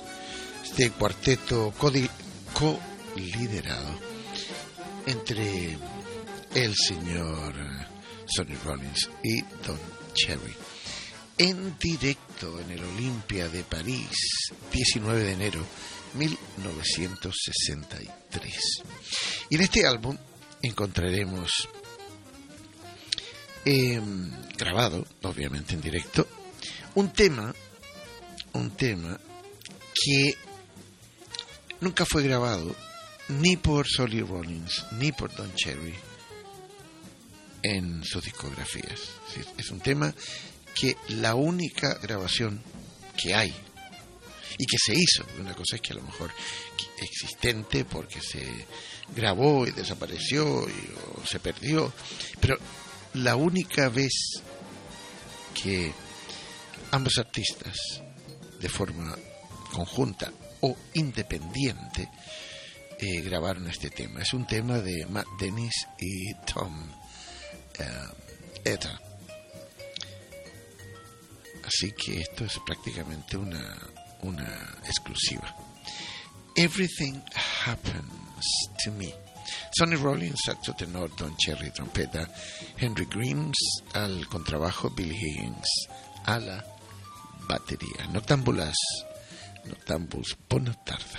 este cuarteto co-liderado entre el señor Sonny Rollins y Don Cherry, en directo en el Olympia de París, diecinueve de enero de mil novecientos sesenta y tres. Y en este álbum encontraremos eh, grabado, obviamente en directo, un tema un tema que nunca fue grabado ni por Sonny Rollins ni por Don Cherry en sus discografías. Es un tema que la única grabación que hay y que se hizo, una cosa es que a lo mejor existente porque se grabó y desapareció y, o se perdió, pero la única vez que ambos artistas de forma conjunta o independiente eh, grabaron este tema. Es un tema de Matt Dennis y Tom uh, Etta. Así que esto es prácticamente una, una exclusiva. Everything Happens to Me. Sonny Rollins, saxo tenor, Don Cherry, trompeta, Henry Grimes al contrabajo, Billy Higgins a la batería. Noctámbulas, noctámbuls, bona tarda.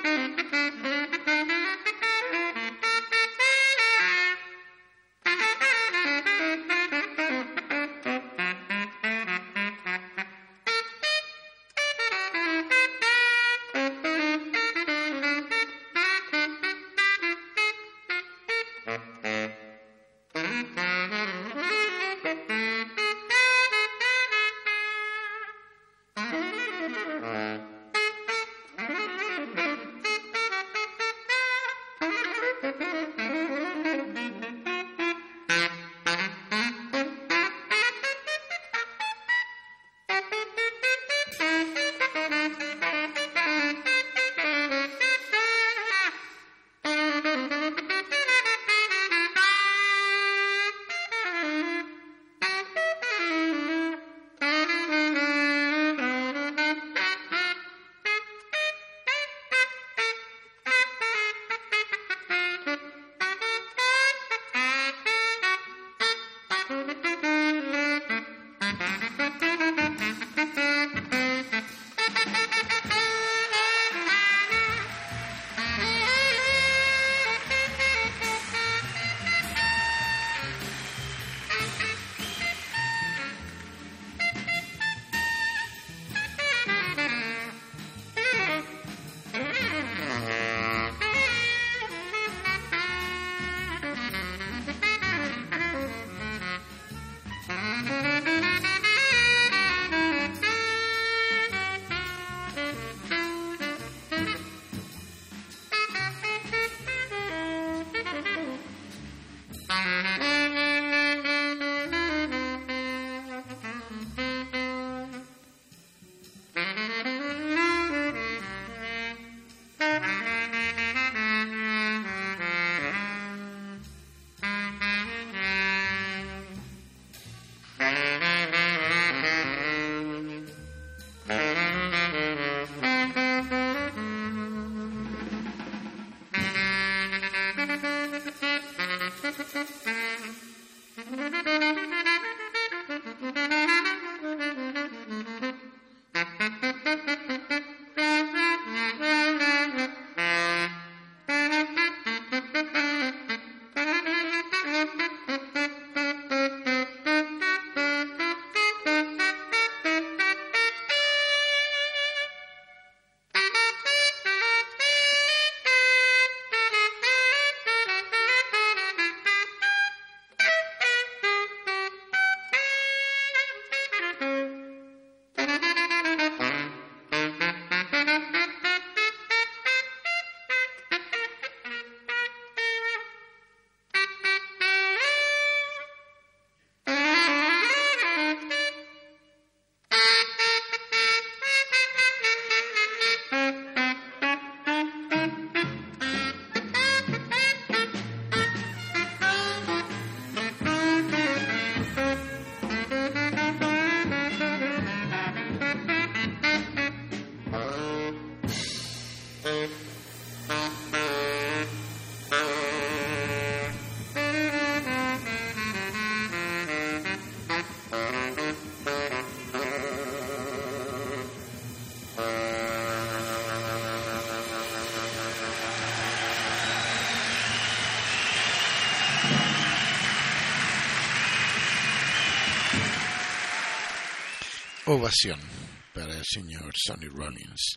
Ovación para el señor Sonny Rollins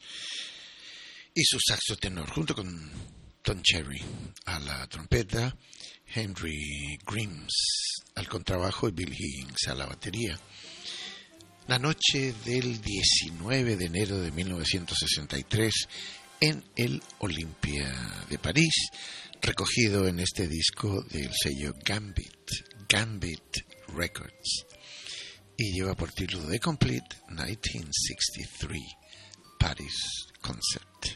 y su saxo tenor, junto con Don Cherry a la trompeta, Henry Grimes al contrabajo y Bill Higgins a la batería. La noche del diecinueve de enero de mil novecientos sesenta y tres en el Olympia de París, recogido en este disco del sello Gambit, Gambit Records, y lleva por título The Complete mil novecientos sesenta y tres Paris Concert.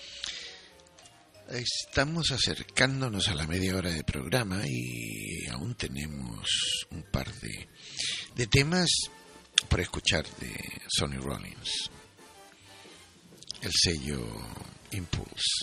Estamos acercándonos a la media hora de programa y aún tenemos un par de, de temas por escuchar de Sonny Rollins, el sello Impulse.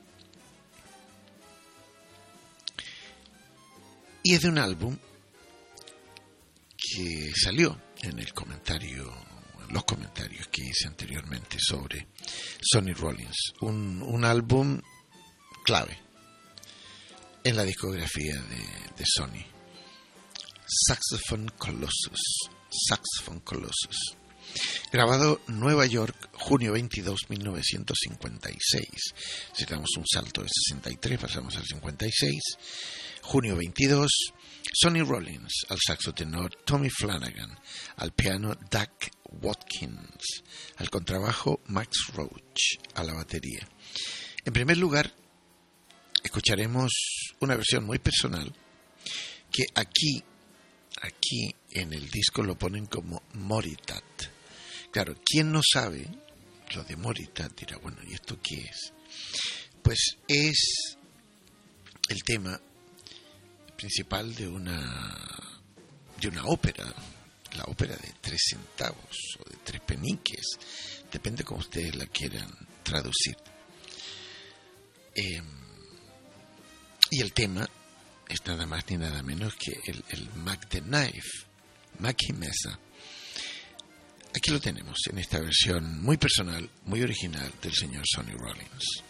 Y es de un álbum que salió en el comentario los comentarios que hice anteriormente sobre Sonny Rollins, un, un álbum clave en la discografía de, de Sonny. Saxophone Colossus, Saxophone Colossus, grabado en Nueva York, junio veintidós, mil novecientos cincuenta y seis. Si damos un salto de sesenta y tres, pasamos al cincuenta y seis. Junio veintidós, Sonny Rollins al saxo tenor, Tommy Flanagan al piano, Duck Watkins al contrabajo, Max Roach a la batería. En primer lugar, escucharemos una versión muy personal que aquí, aquí en el disco lo ponen como Moritat. Claro, quien no sabe lo de Moritat dirá, bueno, ¿y esto qué es? Pues es el tema principal de una de una ópera, la ópera de tres centavos o de tres peniques, depende cómo ustedes la quieran traducir. Eh, y el tema es nada más ni nada menos que el, el Mac the Knife, Mackie Mesa. Aquí lo tenemos en esta versión muy personal, muy original del señor Sonny Rollins.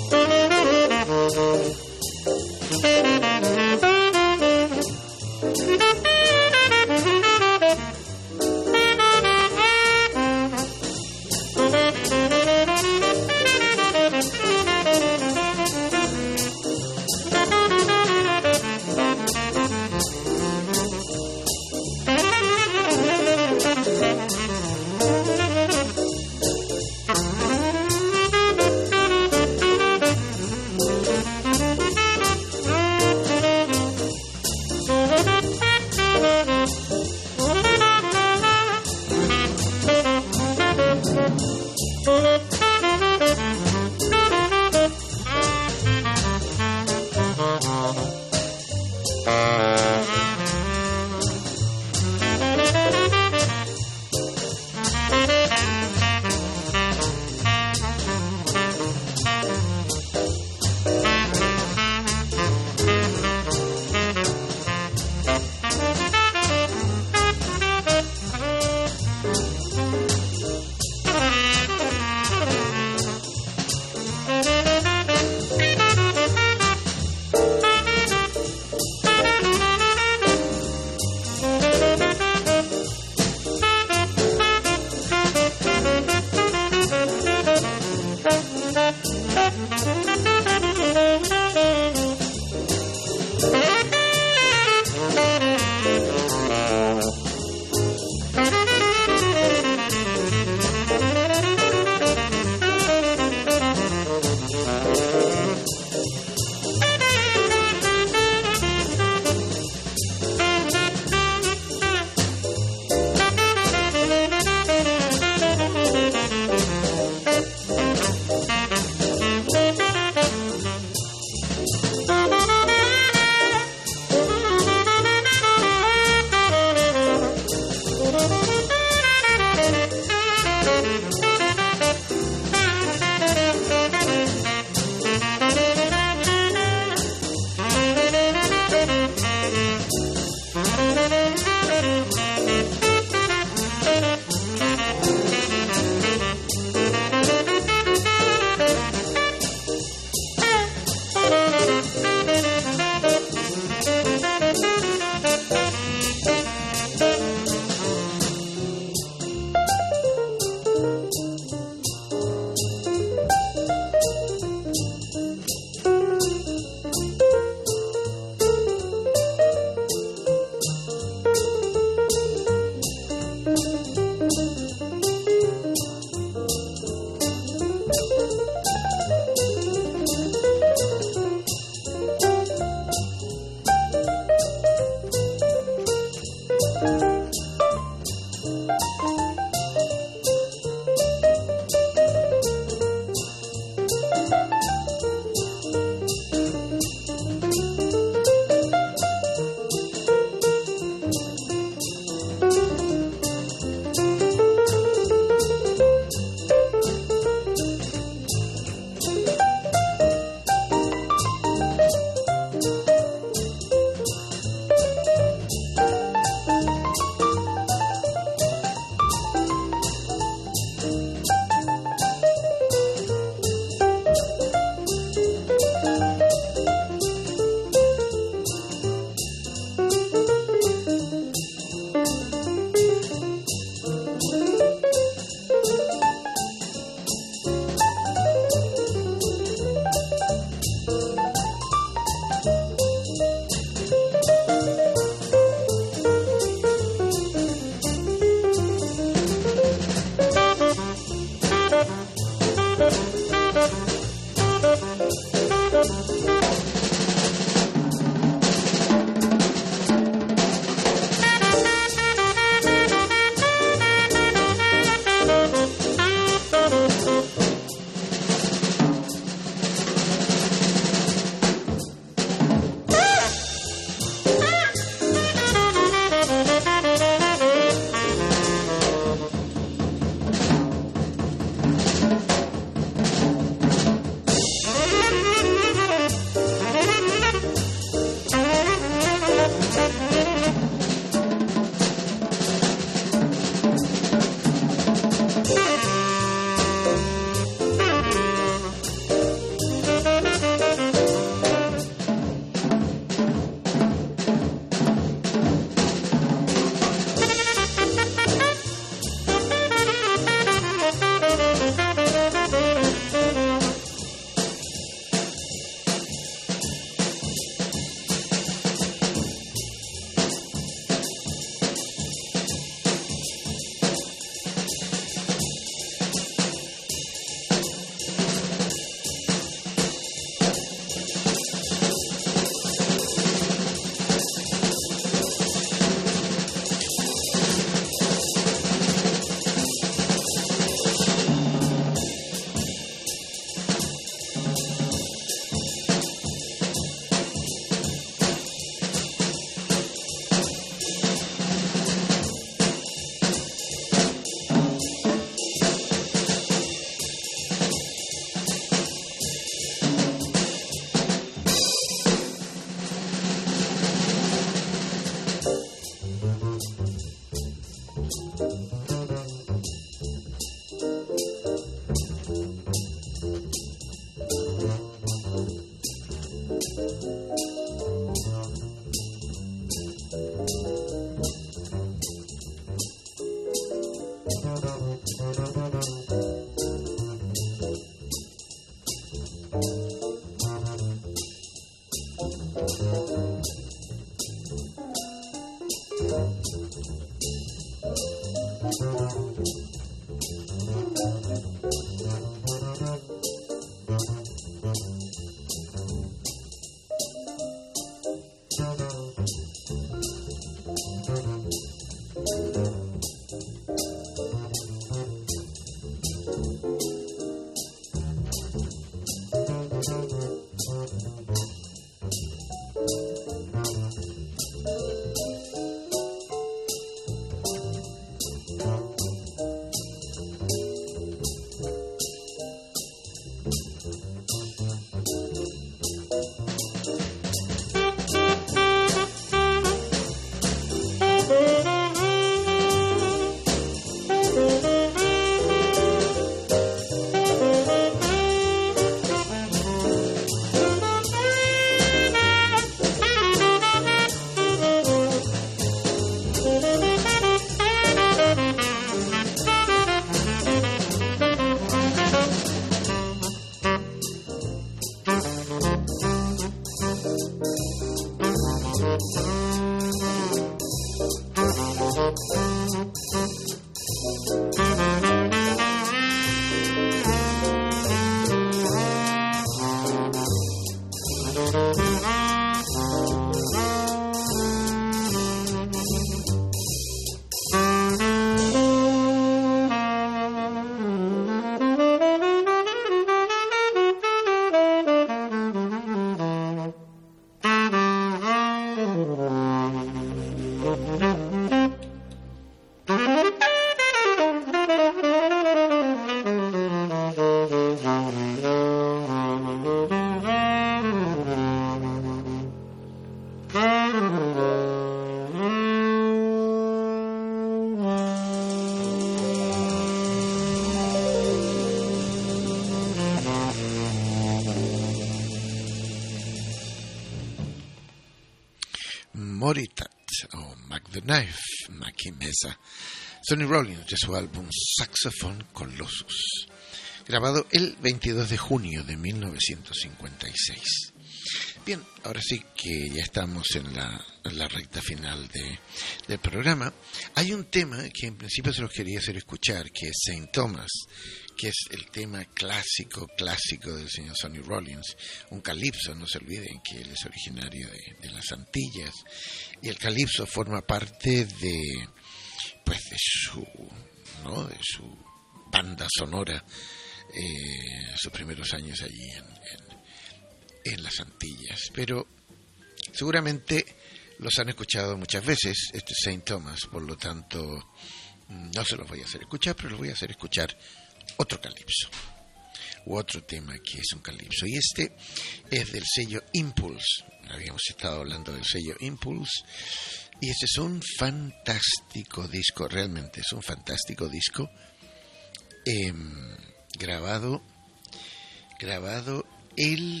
Moritat o Mac the Knife, Mackie Mesa, Sonny Rollins de su álbum Saxophone Colossus, grabado el veintidós de junio de mil novecientos cincuenta y seis. Bien, ahora sí que ya estamos en la, en la recta final de, del programa. Hay un tema que en principio se los quería hacer escuchar, que es Saint Thomas, que es el tema clásico, clásico del señor Sonny Rollins, un calipso. No se olviden que él es originario de, de las Antillas, y el calipso forma parte de, pues, de su, ¿no?, de su banda sonora, eh, sus primeros años allí en, en en las Antillas, pero seguramente los han escuchado muchas veces, este Saint Thomas, por lo tanto no se los voy a hacer escuchar, pero los voy a hacer escuchar otro calipso, u otro tema que es un calipso, y este es del sello Impulse. Habíamos estado hablando del sello Impulse, y este es un fantástico disco, realmente es un fantástico disco, eh, grabado, grabado el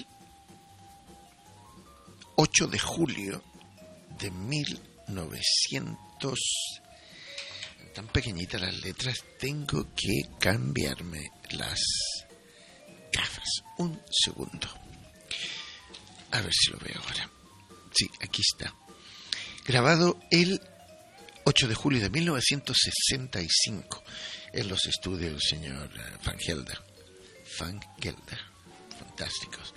ocho de julio de mil novecientos. Tan pequeñitas las letras, tengo que cambiarme las gafas. Un segundo. A ver si lo veo ahora. Sí, aquí está. Grabado el ocho de julio de mil novecientos sesenta y cinco en los estudios del señor Van Gelder. Van Gelder. Fantásticos.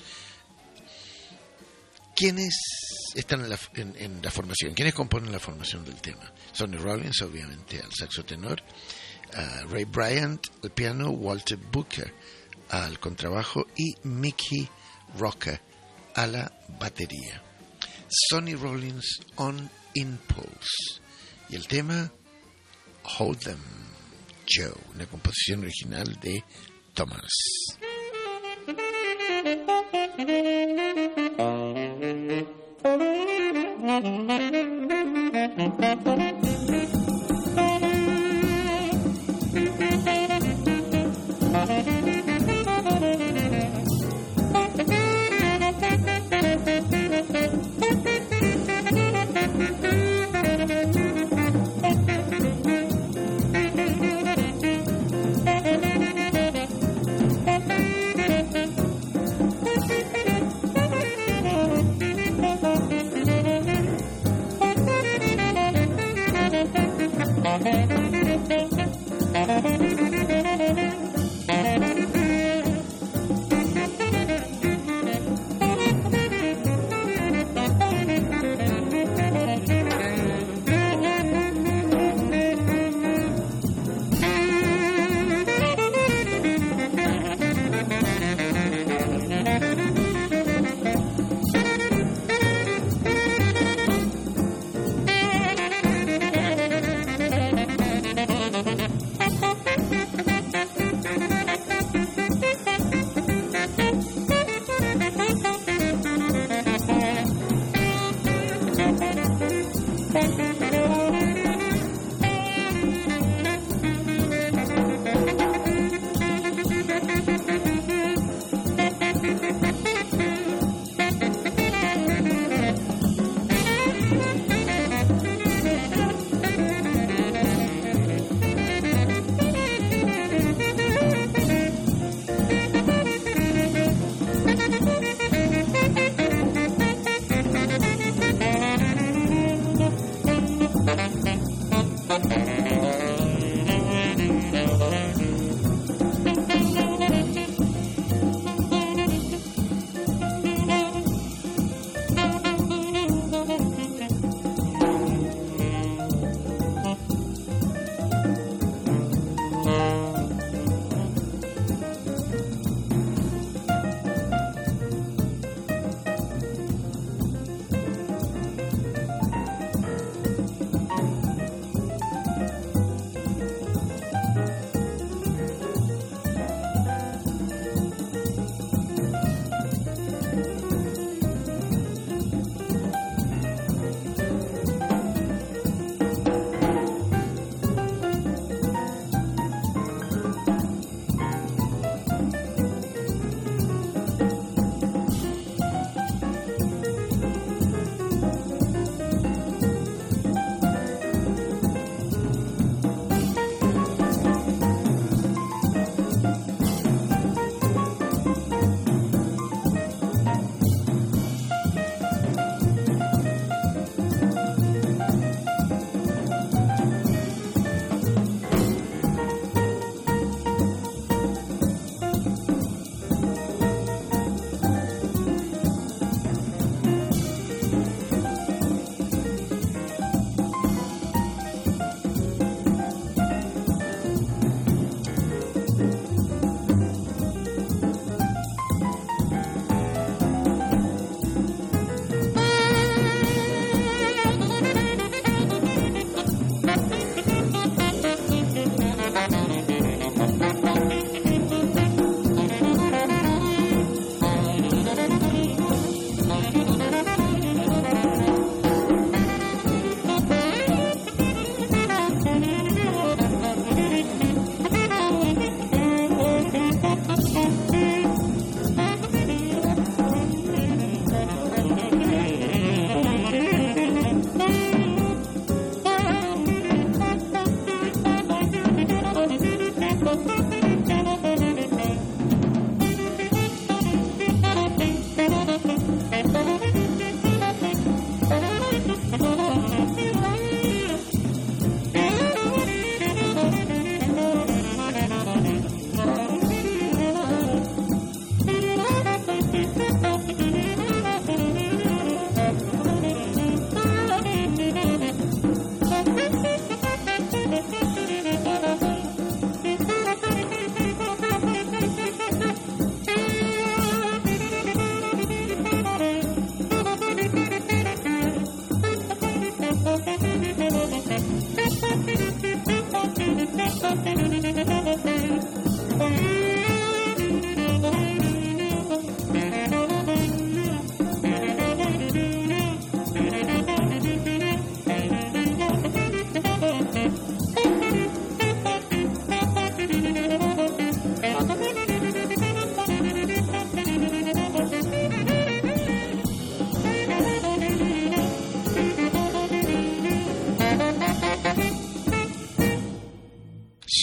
¿Quiénes están en la, en, en la formación? ¿Quiénes componen la formación del tema? Sonny Rollins, obviamente, al saxo tenor, uh, Ray Bryant al piano, Walter Booker al contrabajo y Mickey Rocker a la batería. Sonny Rollins on Impulse. Y el tema Hold Them, Joe, una composición original de Thomas.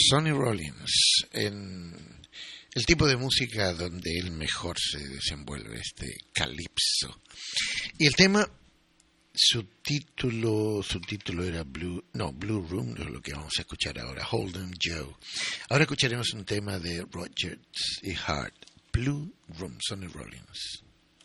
Sonny Rollins, en el tipo de música donde él mejor se desenvuelve, este calipso. Y el tema, su título, su título era Blue, no, Blue Room, es lo que vamos a escuchar ahora, Hold 'em Joe. Ahora escucharemos un tema de Rodgers y Hart, Blue Room, Sonny Rollins.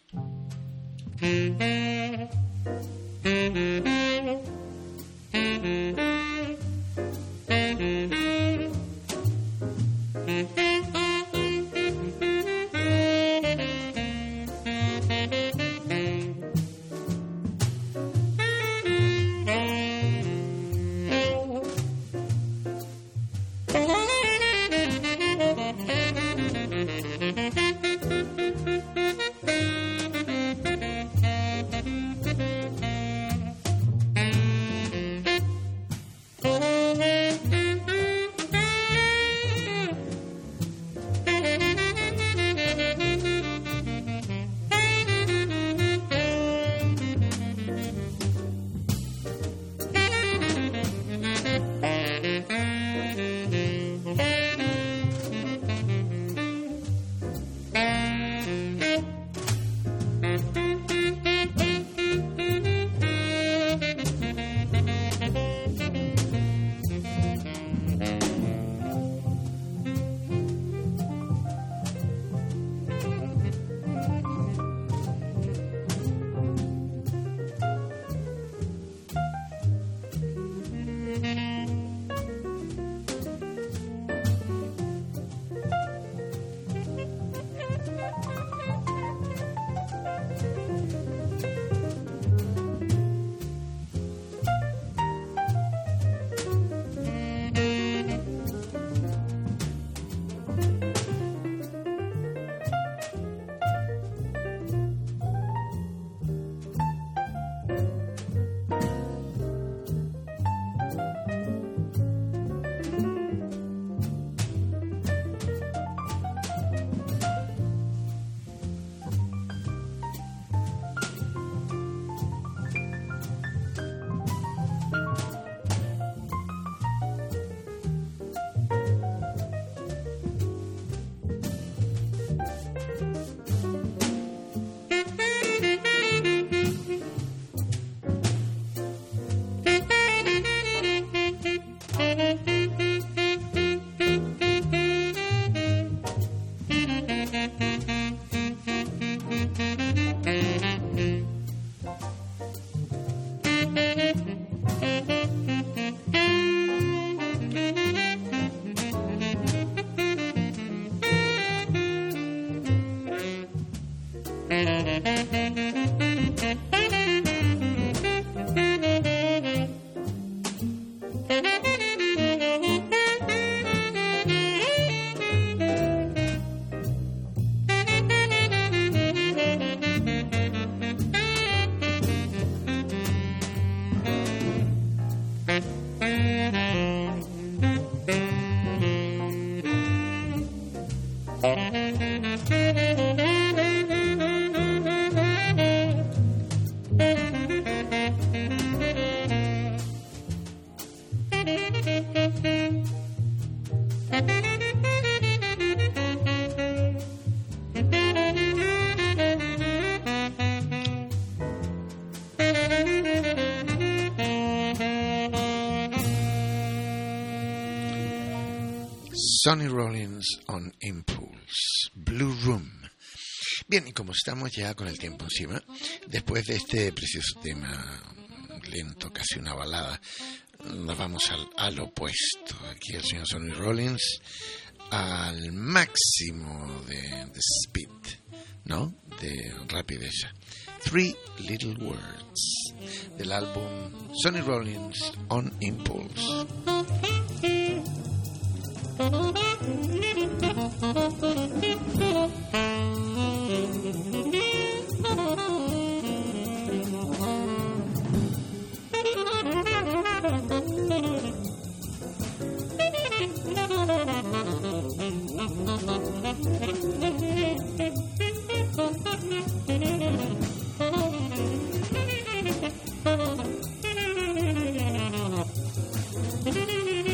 Sonny Rollins on Impulse, Blue Room. Bien, y como estamos ya con el tiempo encima, después de este precioso tema lento, casi una balada, nos vamos al, al opuesto. Aquí el señor Sonny Rollins al máximo de, de speed, ¿no? De rapidez. Three Little Words, del álbum Sonny Rollins on Impulse. Thank you.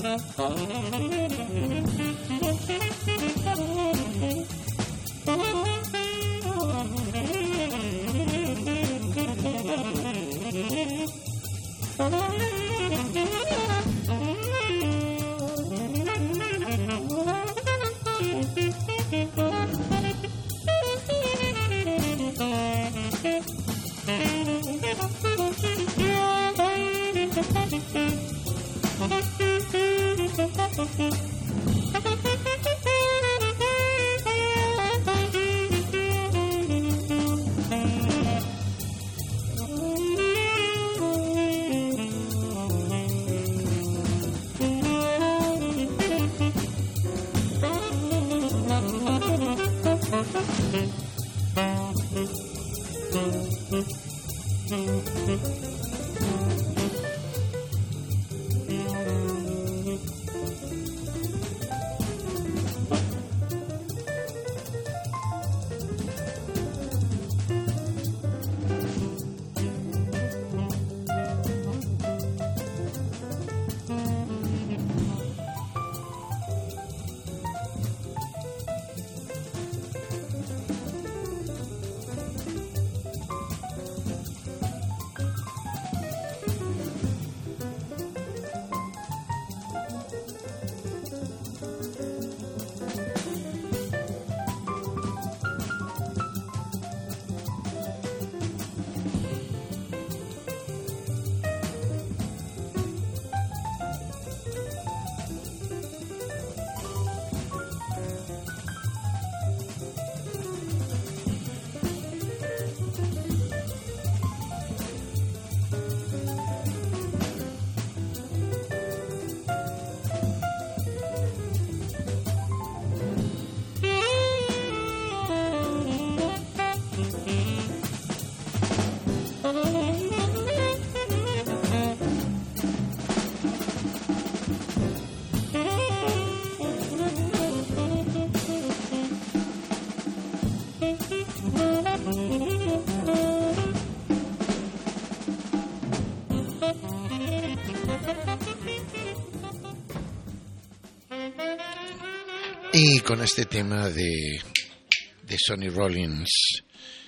Y con este tema de, de Sonny Rollins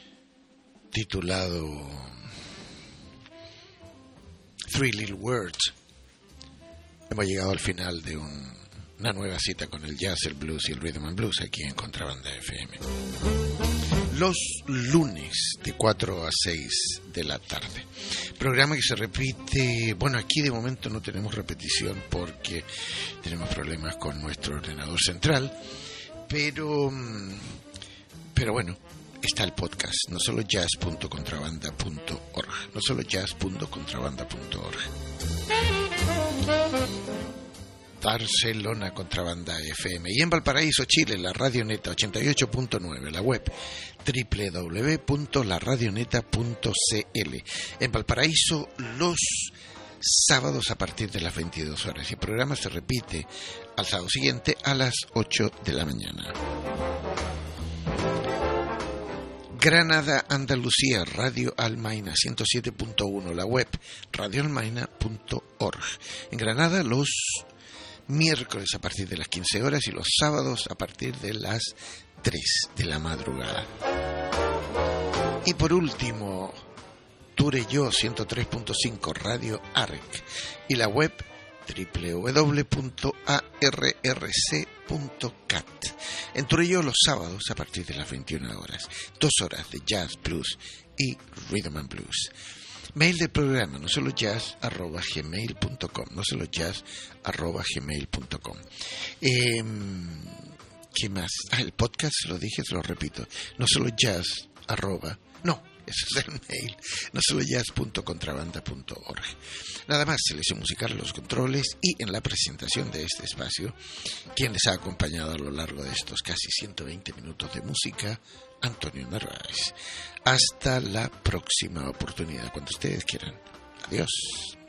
titulado Three Little Words, hemos llegado al final de un, una nueva cita con el jazz, el blues y el rhythm and blues aquí en Contrabanda F M. Los lunes de cuatro a seis de la tarde. Programa que se repite, bueno, aquí de momento no tenemos repetición porque tenemos problemas con nuestro ordenador central, pero, pero bueno, está el podcast, no solo jazz punto contrabanda punto org, no solo jazz punto contrabanda punto org. Barcelona, Contrabanda F M, y en Valparaíso, Chile, la Radioneta ochenta y ocho punto nueve, la web doble u doble u doble u punto la radioneta punto c l. En Valparaíso los sábados a partir de las veintidós horas, y el programa se repite al sábado siguiente a las ocho de la mañana. Granada, Andalucía, Radio Almaina ciento siete punto uno, la web radio almaina punto org. En Granada los miércoles a partir de las quince horas y los sábados a partir de las tres de la madrugada. Y por último, Turelló ciento tres punto cinco, Radio Arc, y la web doble u doble u doble u punto a r r c punto cat. En Turelló los sábados a partir de las veintiuna horas, dos horas de jazz, blues y rhythm and blues. Mail del programa, no solo jazz arroba gmail punto com, no solo jazz arroba gmail punto com. Eh, ¿Qué más? Ah, el podcast, se lo dije, se lo repito, no solo jazz arroba, no, ese es el mail, no solo jazz punto contrabanda punto org. Nada más, selección musical, los controles y en la presentación de este espacio, quien les ha acompañado a lo largo de estos casi ciento veinte minutos de música, Antonio Narváez. Hasta la próxima oportunidad, cuando ustedes quieran. Adiós.